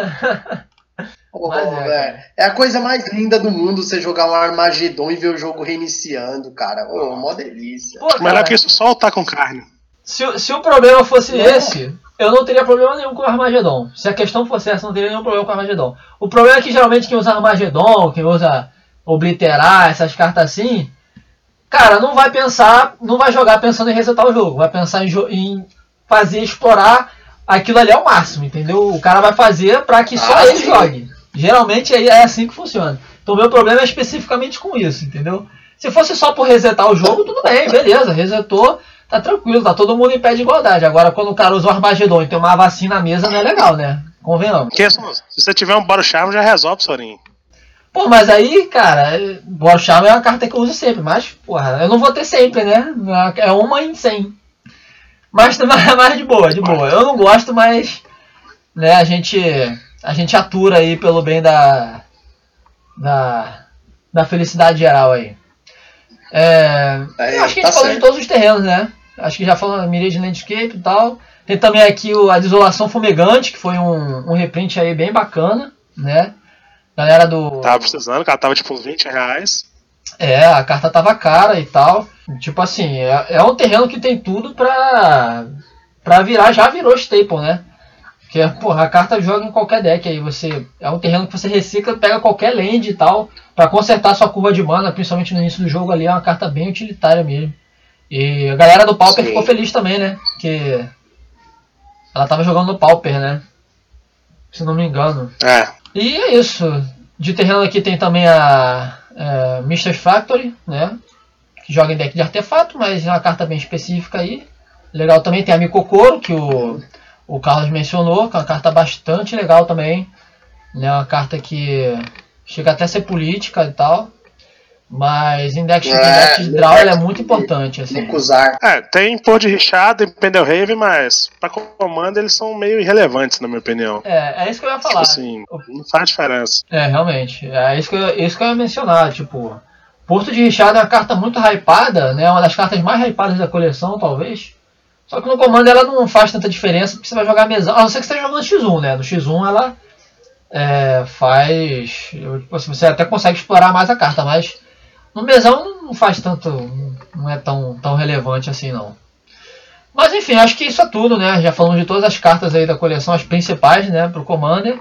Pô, Mas é, velho. cara. É a coisa mais linda do mundo você jogar um Armagedon e ver o jogo reiniciando, cara. Ô, mó delícia. Pô, Melhor cara, que isso, só lutar com carne. se, o- se o problema fosse Não. esse, eu não teria problema nenhum com o Armagedon. Se a questão fosse essa, eu não teria nenhum problema com o Armagedon. O problema é que geralmente quem usa Armagedon, quem usa Obliterar, essas cartas assim, cara, não vai pensar, não vai jogar pensando em resetar o jogo. Vai pensar em, jo- em fazer explorar aquilo ali ao máximo, entendeu? O cara vai fazer pra que só Ah, ele sim. jogue. Geralmente é é assim que funciona. Então o meu problema é especificamente com isso, entendeu? Se fosse só por resetar o jogo, tudo bem, beleza, resetou, tá tranquilo, tá todo mundo em pé de igualdade. Agora quando o cara usa o Armagedon e tem uma vacina na mesa, não é legal, né? Convenhamos. Porque se você tiver um Baro Charm, já resolve, Sorinho. Pô, mas aí, cara, Boro Charm é uma carta que eu uso sempre, mas, porra, eu não vou ter sempre, né? É uma em cem. Mas, mas de boa, de boa. Eu não gosto, mas, né, a gente, a gente atura aí pelo bem da, da, da felicidade geral aí. É, É, eu acho que a tá gente falou certo. de todos os terrenos, né? Acho que já falou da Mirage Landscape e tal. Tem também aqui o, a Desolação Fumegante, que foi um, um reprint aí bem bacana, né? Galera do... Tava precisando, cara, tava tipo uns vinte reais. É, a carta tava cara e tal. Tipo assim, é, é um terreno que tem tudo pra, pra virar, já virou staple, né? Porque, porra, a carta joga em qualquer deck aí. Você, é um terreno que você recicla, pega qualquer land e tal, pra consertar sua curva de mana, principalmente no início do jogo ali, é uma carta bem utilitária mesmo. E a galera do Pauper Sim. ficou feliz também, né? Porque ela tava jogando no Pauper, né? Se não me engano. É. E é isso. De terreno aqui tem também a é, Mister's Factory, né? Que joga em deck de artefato, mas é uma carta bem específica aí. Legal também tem a Micocoro, que o, o Carlos mencionou, que é uma carta bastante legal também. Né? Uma carta que chega até a ser política e tal. Mas em deck, É, em deck de draw ela é muito importante. Assim. Recusar. É, tem Pôr de Richard e Pendelhaven, mas pra comando eles são meio irrelevantes, na minha opinião. É, é isso que eu ia Tipo falar. assim, não faz diferença. É, realmente. É isso que eu, isso que eu ia mencionar. Tipo, Porto de Richard é uma carta muito hypada, né? Uma das cartas mais hypadas da coleção, talvez. Só que no comando ela não faz tanta diferença porque você vai jogar mesão. A não ser que você esteja jogando X um, né? No X um ela é, faz. Eu, tipo, assim, você até consegue explorar mais a carta, mas no mesão não faz tanto. Não é tão, tão relevante assim, não. Mas enfim, acho que isso é tudo, né? Já falamos de todas as cartas aí da coleção, as principais, né? Pro Commander.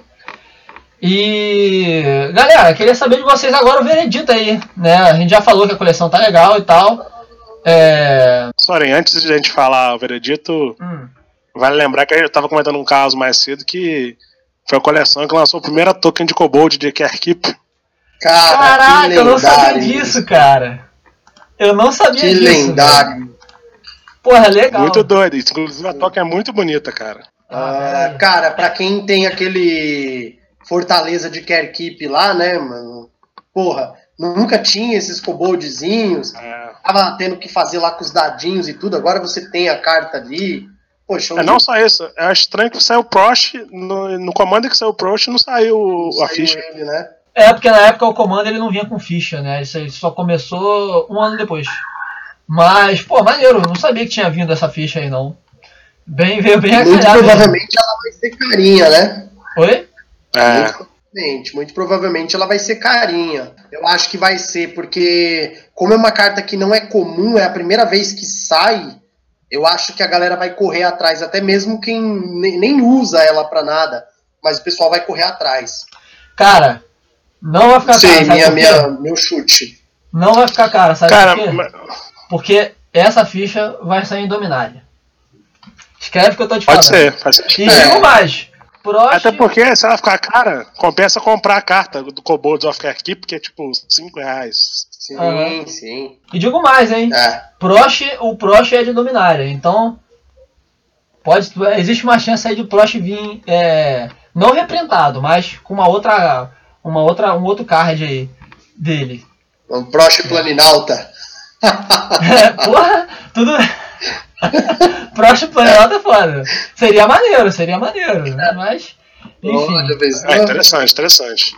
E galera, queria saber de vocês agora o veredito aí, né? A gente já falou que a coleção tá legal e tal. É... Sorry, antes de a gente falar o veredito, Hum. vale lembrar que eu tava comentando um caso mais cedo que foi a coleção que lançou a primeira token de Kobold de Keep. Cara, Caraca, que eu não sabia lendário disso, isso. cara. Eu não sabia Que disso. lendário. velho. Porra, legal. Muito doido, inclusive a token é muito bonita, cara. Ah, Ah, cara, pra quem tem aquele Fortaleza de Keep lá, né, mano? Porra, nunca tinha esses koboldzinhos. É, Tava tendo que fazer lá com os dadinhos e tudo. Agora você tem a carta ali. Poxa, é não só isso, é estranho que saiu o Prosh, no, no comando que saiu o Prosh não saiu a ficha. ele, né? É, porque na época o Commander ele não vinha com ficha, né? Isso aí só começou um ano depois. Mas, pô, maneiro, eu não sabia que tinha vindo essa ficha aí, não. Bem, veio bem a Muito provavelmente ela vai ser carinha, né? Oi? É. Muito provavelmente, muito provavelmente ela vai ser carinha. Eu acho que vai ser, porque como é uma carta que não é comum, é a primeira vez que sai, eu acho que a galera vai correr atrás, até mesmo quem nem, nem usa ela pra nada, mas o pessoal vai correr atrás. Cara, não vai ficar Sim, cara, sabe minha, por quê? minha, meu chute. Não vai ficar cara, sabe Cara, por quê? mas- Porque essa ficha vai sair em Dominária. Escreve o que eu tô te pode falando. ser, pode ser. E É. digo mais. Prost, Até porque, se ela ficar cara, compensa comprar a carta do Kobolds of Kerkip, que é tipo cinco reais. Sim, Aham. sim. e digo mais, hein? É. Prost, o Prost é de Dominária, então pode, existe uma chance aí de o Prost vir é, não reprintado, mas com uma outra, uma outra, um outro card aí dele. Um Prost Planinalta. É, porra, tudo. Prost Planalto é foda. Seria maneiro, seria maneiro, mas enfim. Olha, vez, É interessante, interessante.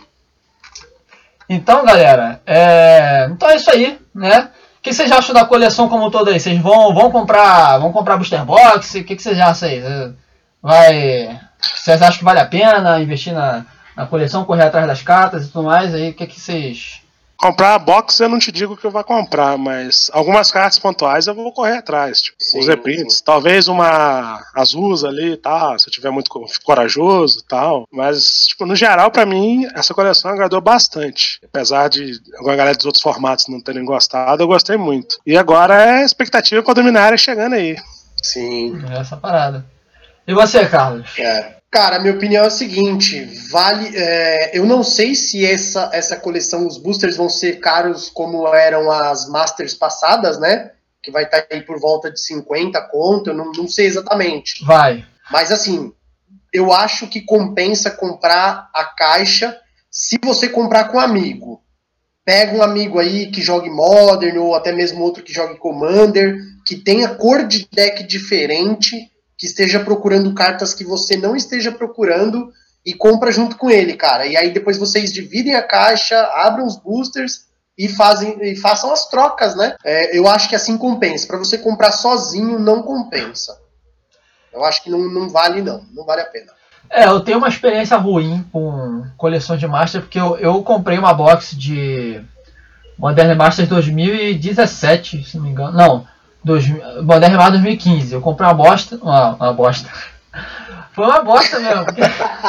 Então, galera, é... então é isso aí, né? O que vocês acham da coleção como um todo aí? Vocês vão, vão comprar, vão comprar booster box? O que vocês acham aí? Vai, vocês acham que vale a pena investir na, na coleção, correr atrás das cartas e tudo mais? Aí, o que que vocês? Comprar a box eu não te digo que eu vou comprar, mas algumas cartas pontuais eu vou correr atrás, tipo, Sim, os reprints. sim. Talvez uma Azusa ali e tal, se eu tiver muito co- corajoso e tal. Mas, tipo, no geral, pra mim, essa coleção agradou bastante. Apesar de alguma galera dos outros formatos não terem gostado, eu gostei muito. E agora é a expectativa com a Dominária chegando aí. Sim. Essa parada. E você, Carlos? É. Cara, minha opinião é a seguinte, vale, é, eu não sei se essa, essa coleção, os boosters vão ser caros como eram as Masters passadas, né? Que vai estar aí por volta de cinquenta conto, eu não, não sei exatamente. Vai. Mas assim, eu acho que compensa comprar a caixa se você comprar com um amigo. Pega um amigo aí que jogue Modern ou até mesmo outro que jogue Commander, que tenha cor de deck diferente, que esteja procurando cartas que você não esteja procurando e compra junto com ele, cara. E aí depois vocês dividem a caixa, abrem os boosters e, fazem, e façam as trocas, né? É, eu acho que assim compensa. Para você comprar sozinho, não compensa. Eu acho que não, não vale, não. Não vale a pena. É, eu tenho uma experiência ruim com coleções de Master, porque eu, eu comprei uma box de Modern Masters dois mil e dezessete, se não me engano. Não, dois, Modern Masters dois mil e quinze. Eu comprei uma bosta. Uma, uma bosta. Foi uma bosta mesmo. Porque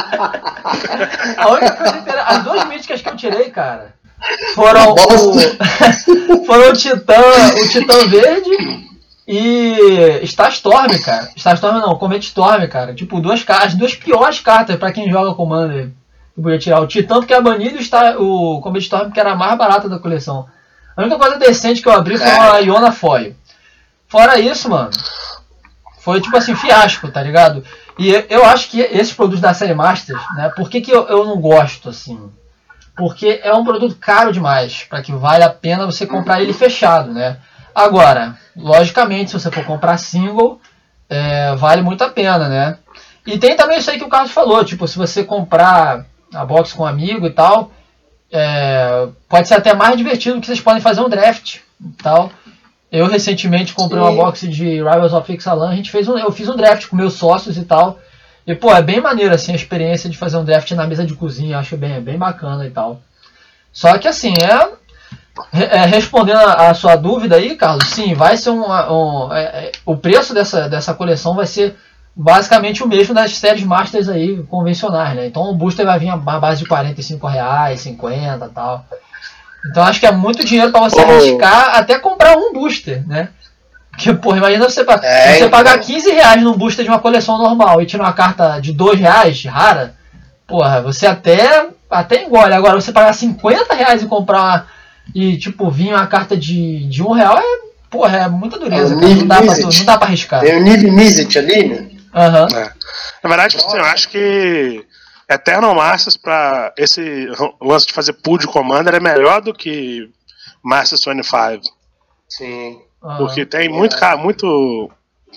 a única coisa inteira, as duas míticas que eu tirei, cara, foram o, foram o Titã, o Titã Verde e Starstorm, cara. Starstorm não, Comet Storm, cara. Tipo, duas cartas, as duas piores cartas pra quem joga Commander. Eu podia tirar o Titã porque é banido e o, Star, o Comet Storm que era a mais barata da coleção. A única coisa decente que eu abri foi uma Iona Foil. Fora isso, mano, foi tipo assim, fiasco, tá ligado? E eu acho que esses produtos da série Masters, né, por que, que eu, eu não gosto, assim? Porque é um produto caro demais, para que vale a pena você comprar ele fechado, né? Agora, logicamente, se você for comprar single, é, vale muito a pena, né? E tem também isso aí que o Carlos falou, tipo, se você comprar a box com um amigo e tal, é, pode ser até mais divertido que vocês podem fazer um draft e tal. Eu recentemente comprei Sim. uma box de Rivals of Ixalan, a gente fez um, eu fiz um draft com meus sócios e tal. E pô, é bem maneiro assim a experiência de fazer um draft na mesa de cozinha, acho bem, bem bacana e tal. Só que assim, é, é respondendo a, a sua dúvida aí, Carlos, sim, vai ser um, um é, é, o preço dessa, dessa coleção vai ser basicamente o mesmo das séries Masters aí convencionais, né? Então o booster vai vir a base de quarenta e cinco reais, cinquenta e tal. Então acho que é muito dinheiro para você oh. arriscar até comprar um booster, né? Porque, porra, imagina você, é, você pagar então. quinze reais num booster de uma coleção normal e tirar uma carta de dois reais, rara, porra, você até, até engole. Agora, você pagar cinquenta reais e comprar uma, e, tipo, vir uma carta de, de um real, é, porra, é muita dureza, cara. Não, dá pra, não dá pra arriscar. Tem o Niv Mizzet ali, né? Aham. Uhum. É. Na verdade, assim, eu acho que Eternal Masters, pra esse lance de fazer pool de Commander, é melhor do que Masters vinte e cinco. Sim. Porque tem muito, cara, muito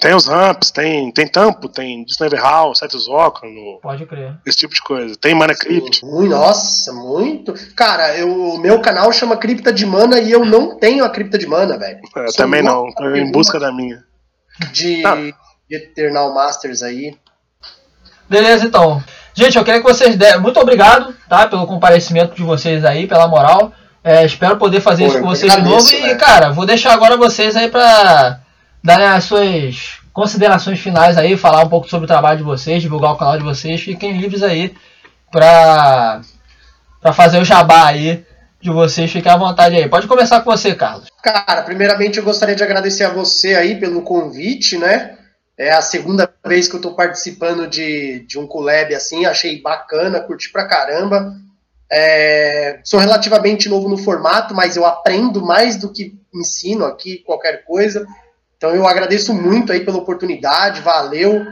Tem os ramps, tem, tem tampo, tem Disney Hall, Setos no... Pode crer. Esse tipo de coisa. Tem Mana Crypt. Nossa, muito. Cara, o meu canal chama Cripta de Mana e eu não tenho a Cripta de Mana, velho. Eu também não, tô em busca da minha. De, de Eternal Masters aí. Beleza, então. Gente, eu queria que vocês der... Muito obrigado, tá? Pelo comparecimento de vocês aí, pela moral. É, espero poder fazer Pô, isso com vocês agradeço, de novo. Né? E, cara, vou deixar agora vocês aí pra darem as suas considerações finais aí, falar um pouco sobre o trabalho de vocês, divulgar o canal de vocês. Fiquem livres aí pra, pra fazer o jabá aí de vocês. Fiquem à vontade aí. Pode começar com você, Carlos. Cara, primeiramente eu gostaria de agradecer a você aí pelo convite, né? É a segunda vez que eu tô participando de, de um collab assim, achei bacana, curti pra caramba. É, sou relativamente novo no formato, mas eu aprendo mais do que ensino aqui, qualquer coisa. Então eu agradeço muito aí pela oportunidade, valeu.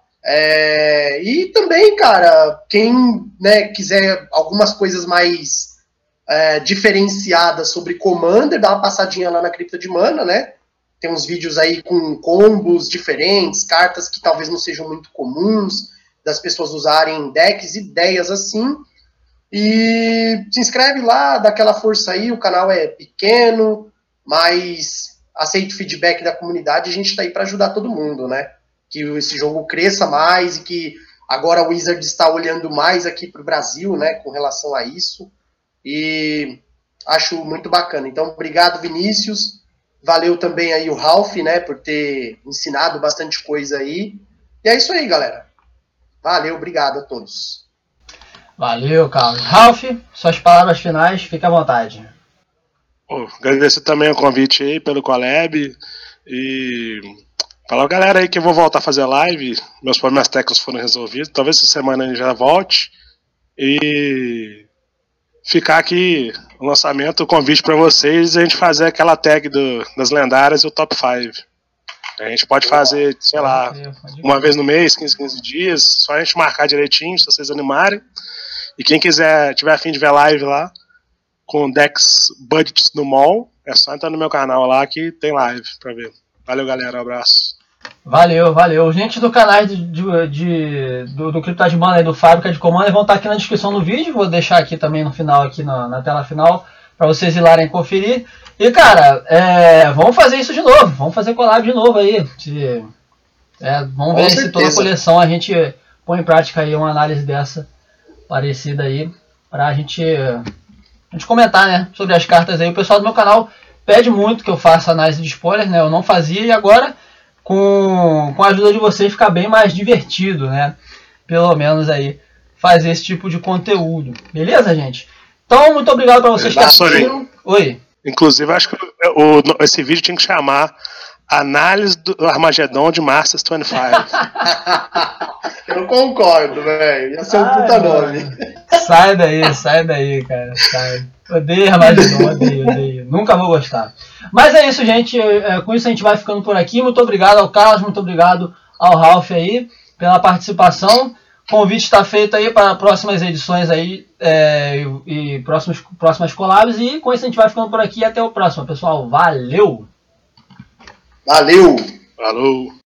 É, e também, cara, quem né, quiser algumas coisas mais é, diferenciadas sobre Commander, dá uma passadinha lá na Cripta de Mana, né? Tem uns vídeos aí com combos diferentes, cartas que talvez não sejam muito comuns, das pessoas usarem decks, ideias assim. E se inscreve lá, dá aquela força aí, o canal é pequeno, mas aceito o feedback da comunidade, a gente está aí para ajudar todo mundo, né? Que esse jogo cresça mais e que agora o Wizard está olhando mais aqui para o Brasil, né, com relação a isso. E acho muito bacana. Então, obrigado, Vinícius. Valeu também aí o Ralph, né, por ter ensinado bastante coisa aí. E é isso aí, galera. Valeu, obrigado a todos. Valeu, Carlos. Ralph, suas palavras finais, fique à vontade. Oh, agradecer também o convite aí pelo collab e falar pra galera aí que eu vou voltar a fazer live. Meus problemas técnicos foram resolvidos. Talvez essa semana eu já volte. E ficar aqui o lançamento, o convite para vocês, a gente fazer aquela tag do, das lendárias e o top cinco. A gente pode fazer, sei lá, uma vez no mês, quinze, quinze dias, só a gente marcar direitinho, se vocês animarem. E quem quiser, tiver a fim de ver live lá, com decks budgets no mall, é só entrar no meu canal lá que tem live pra ver. Valeu, galera, um abraço. Valeu, valeu. Gente do canal de, de, de, do, do Cripta de Mana e do Fábrica de Commander vão estar aqui na descrição do vídeo. Vou deixar aqui também no final, aqui na, na tela final, para vocês irem conferir. E, cara, é, vamos fazer isso de novo. Vamos fazer collab de novo aí. Se, é, vamos Com ver certeza. se toda a coleção a gente põe em prática aí uma análise dessa parecida aí, pra gente, a gente comentar, né, sobre as cartas aí. O pessoal do meu canal pede muito que eu faça análise de spoilers, né? Eu não fazia e agora, com, com a ajuda de vocês, fica bem mais divertido, né? Pelo menos aí, fazer esse tipo de conteúdo. Beleza, gente? Então, muito obrigado para vocês que assistiram. Oi. Inclusive, acho que o, o, esse vídeo tinha que chamar Análise do Armagedon de Masters vinte e cinco. Eu concordo, velho. Ia ser um Ai, puta nome. Sai daí, sai daí, cara. Sai. Odeio Armagedon, odeio, odeio. Nunca vou gostar. Mas é isso, gente. É, com isso a gente vai ficando por aqui. Muito obrigado ao Carlos, muito obrigado ao Ralph aí pela participação. O convite está feito aí para próximas edições aí é, e, e próximos, próximas collabs. E com isso a gente vai ficando por aqui. Até o próximo, pessoal. Valeu! Valeu! Falou!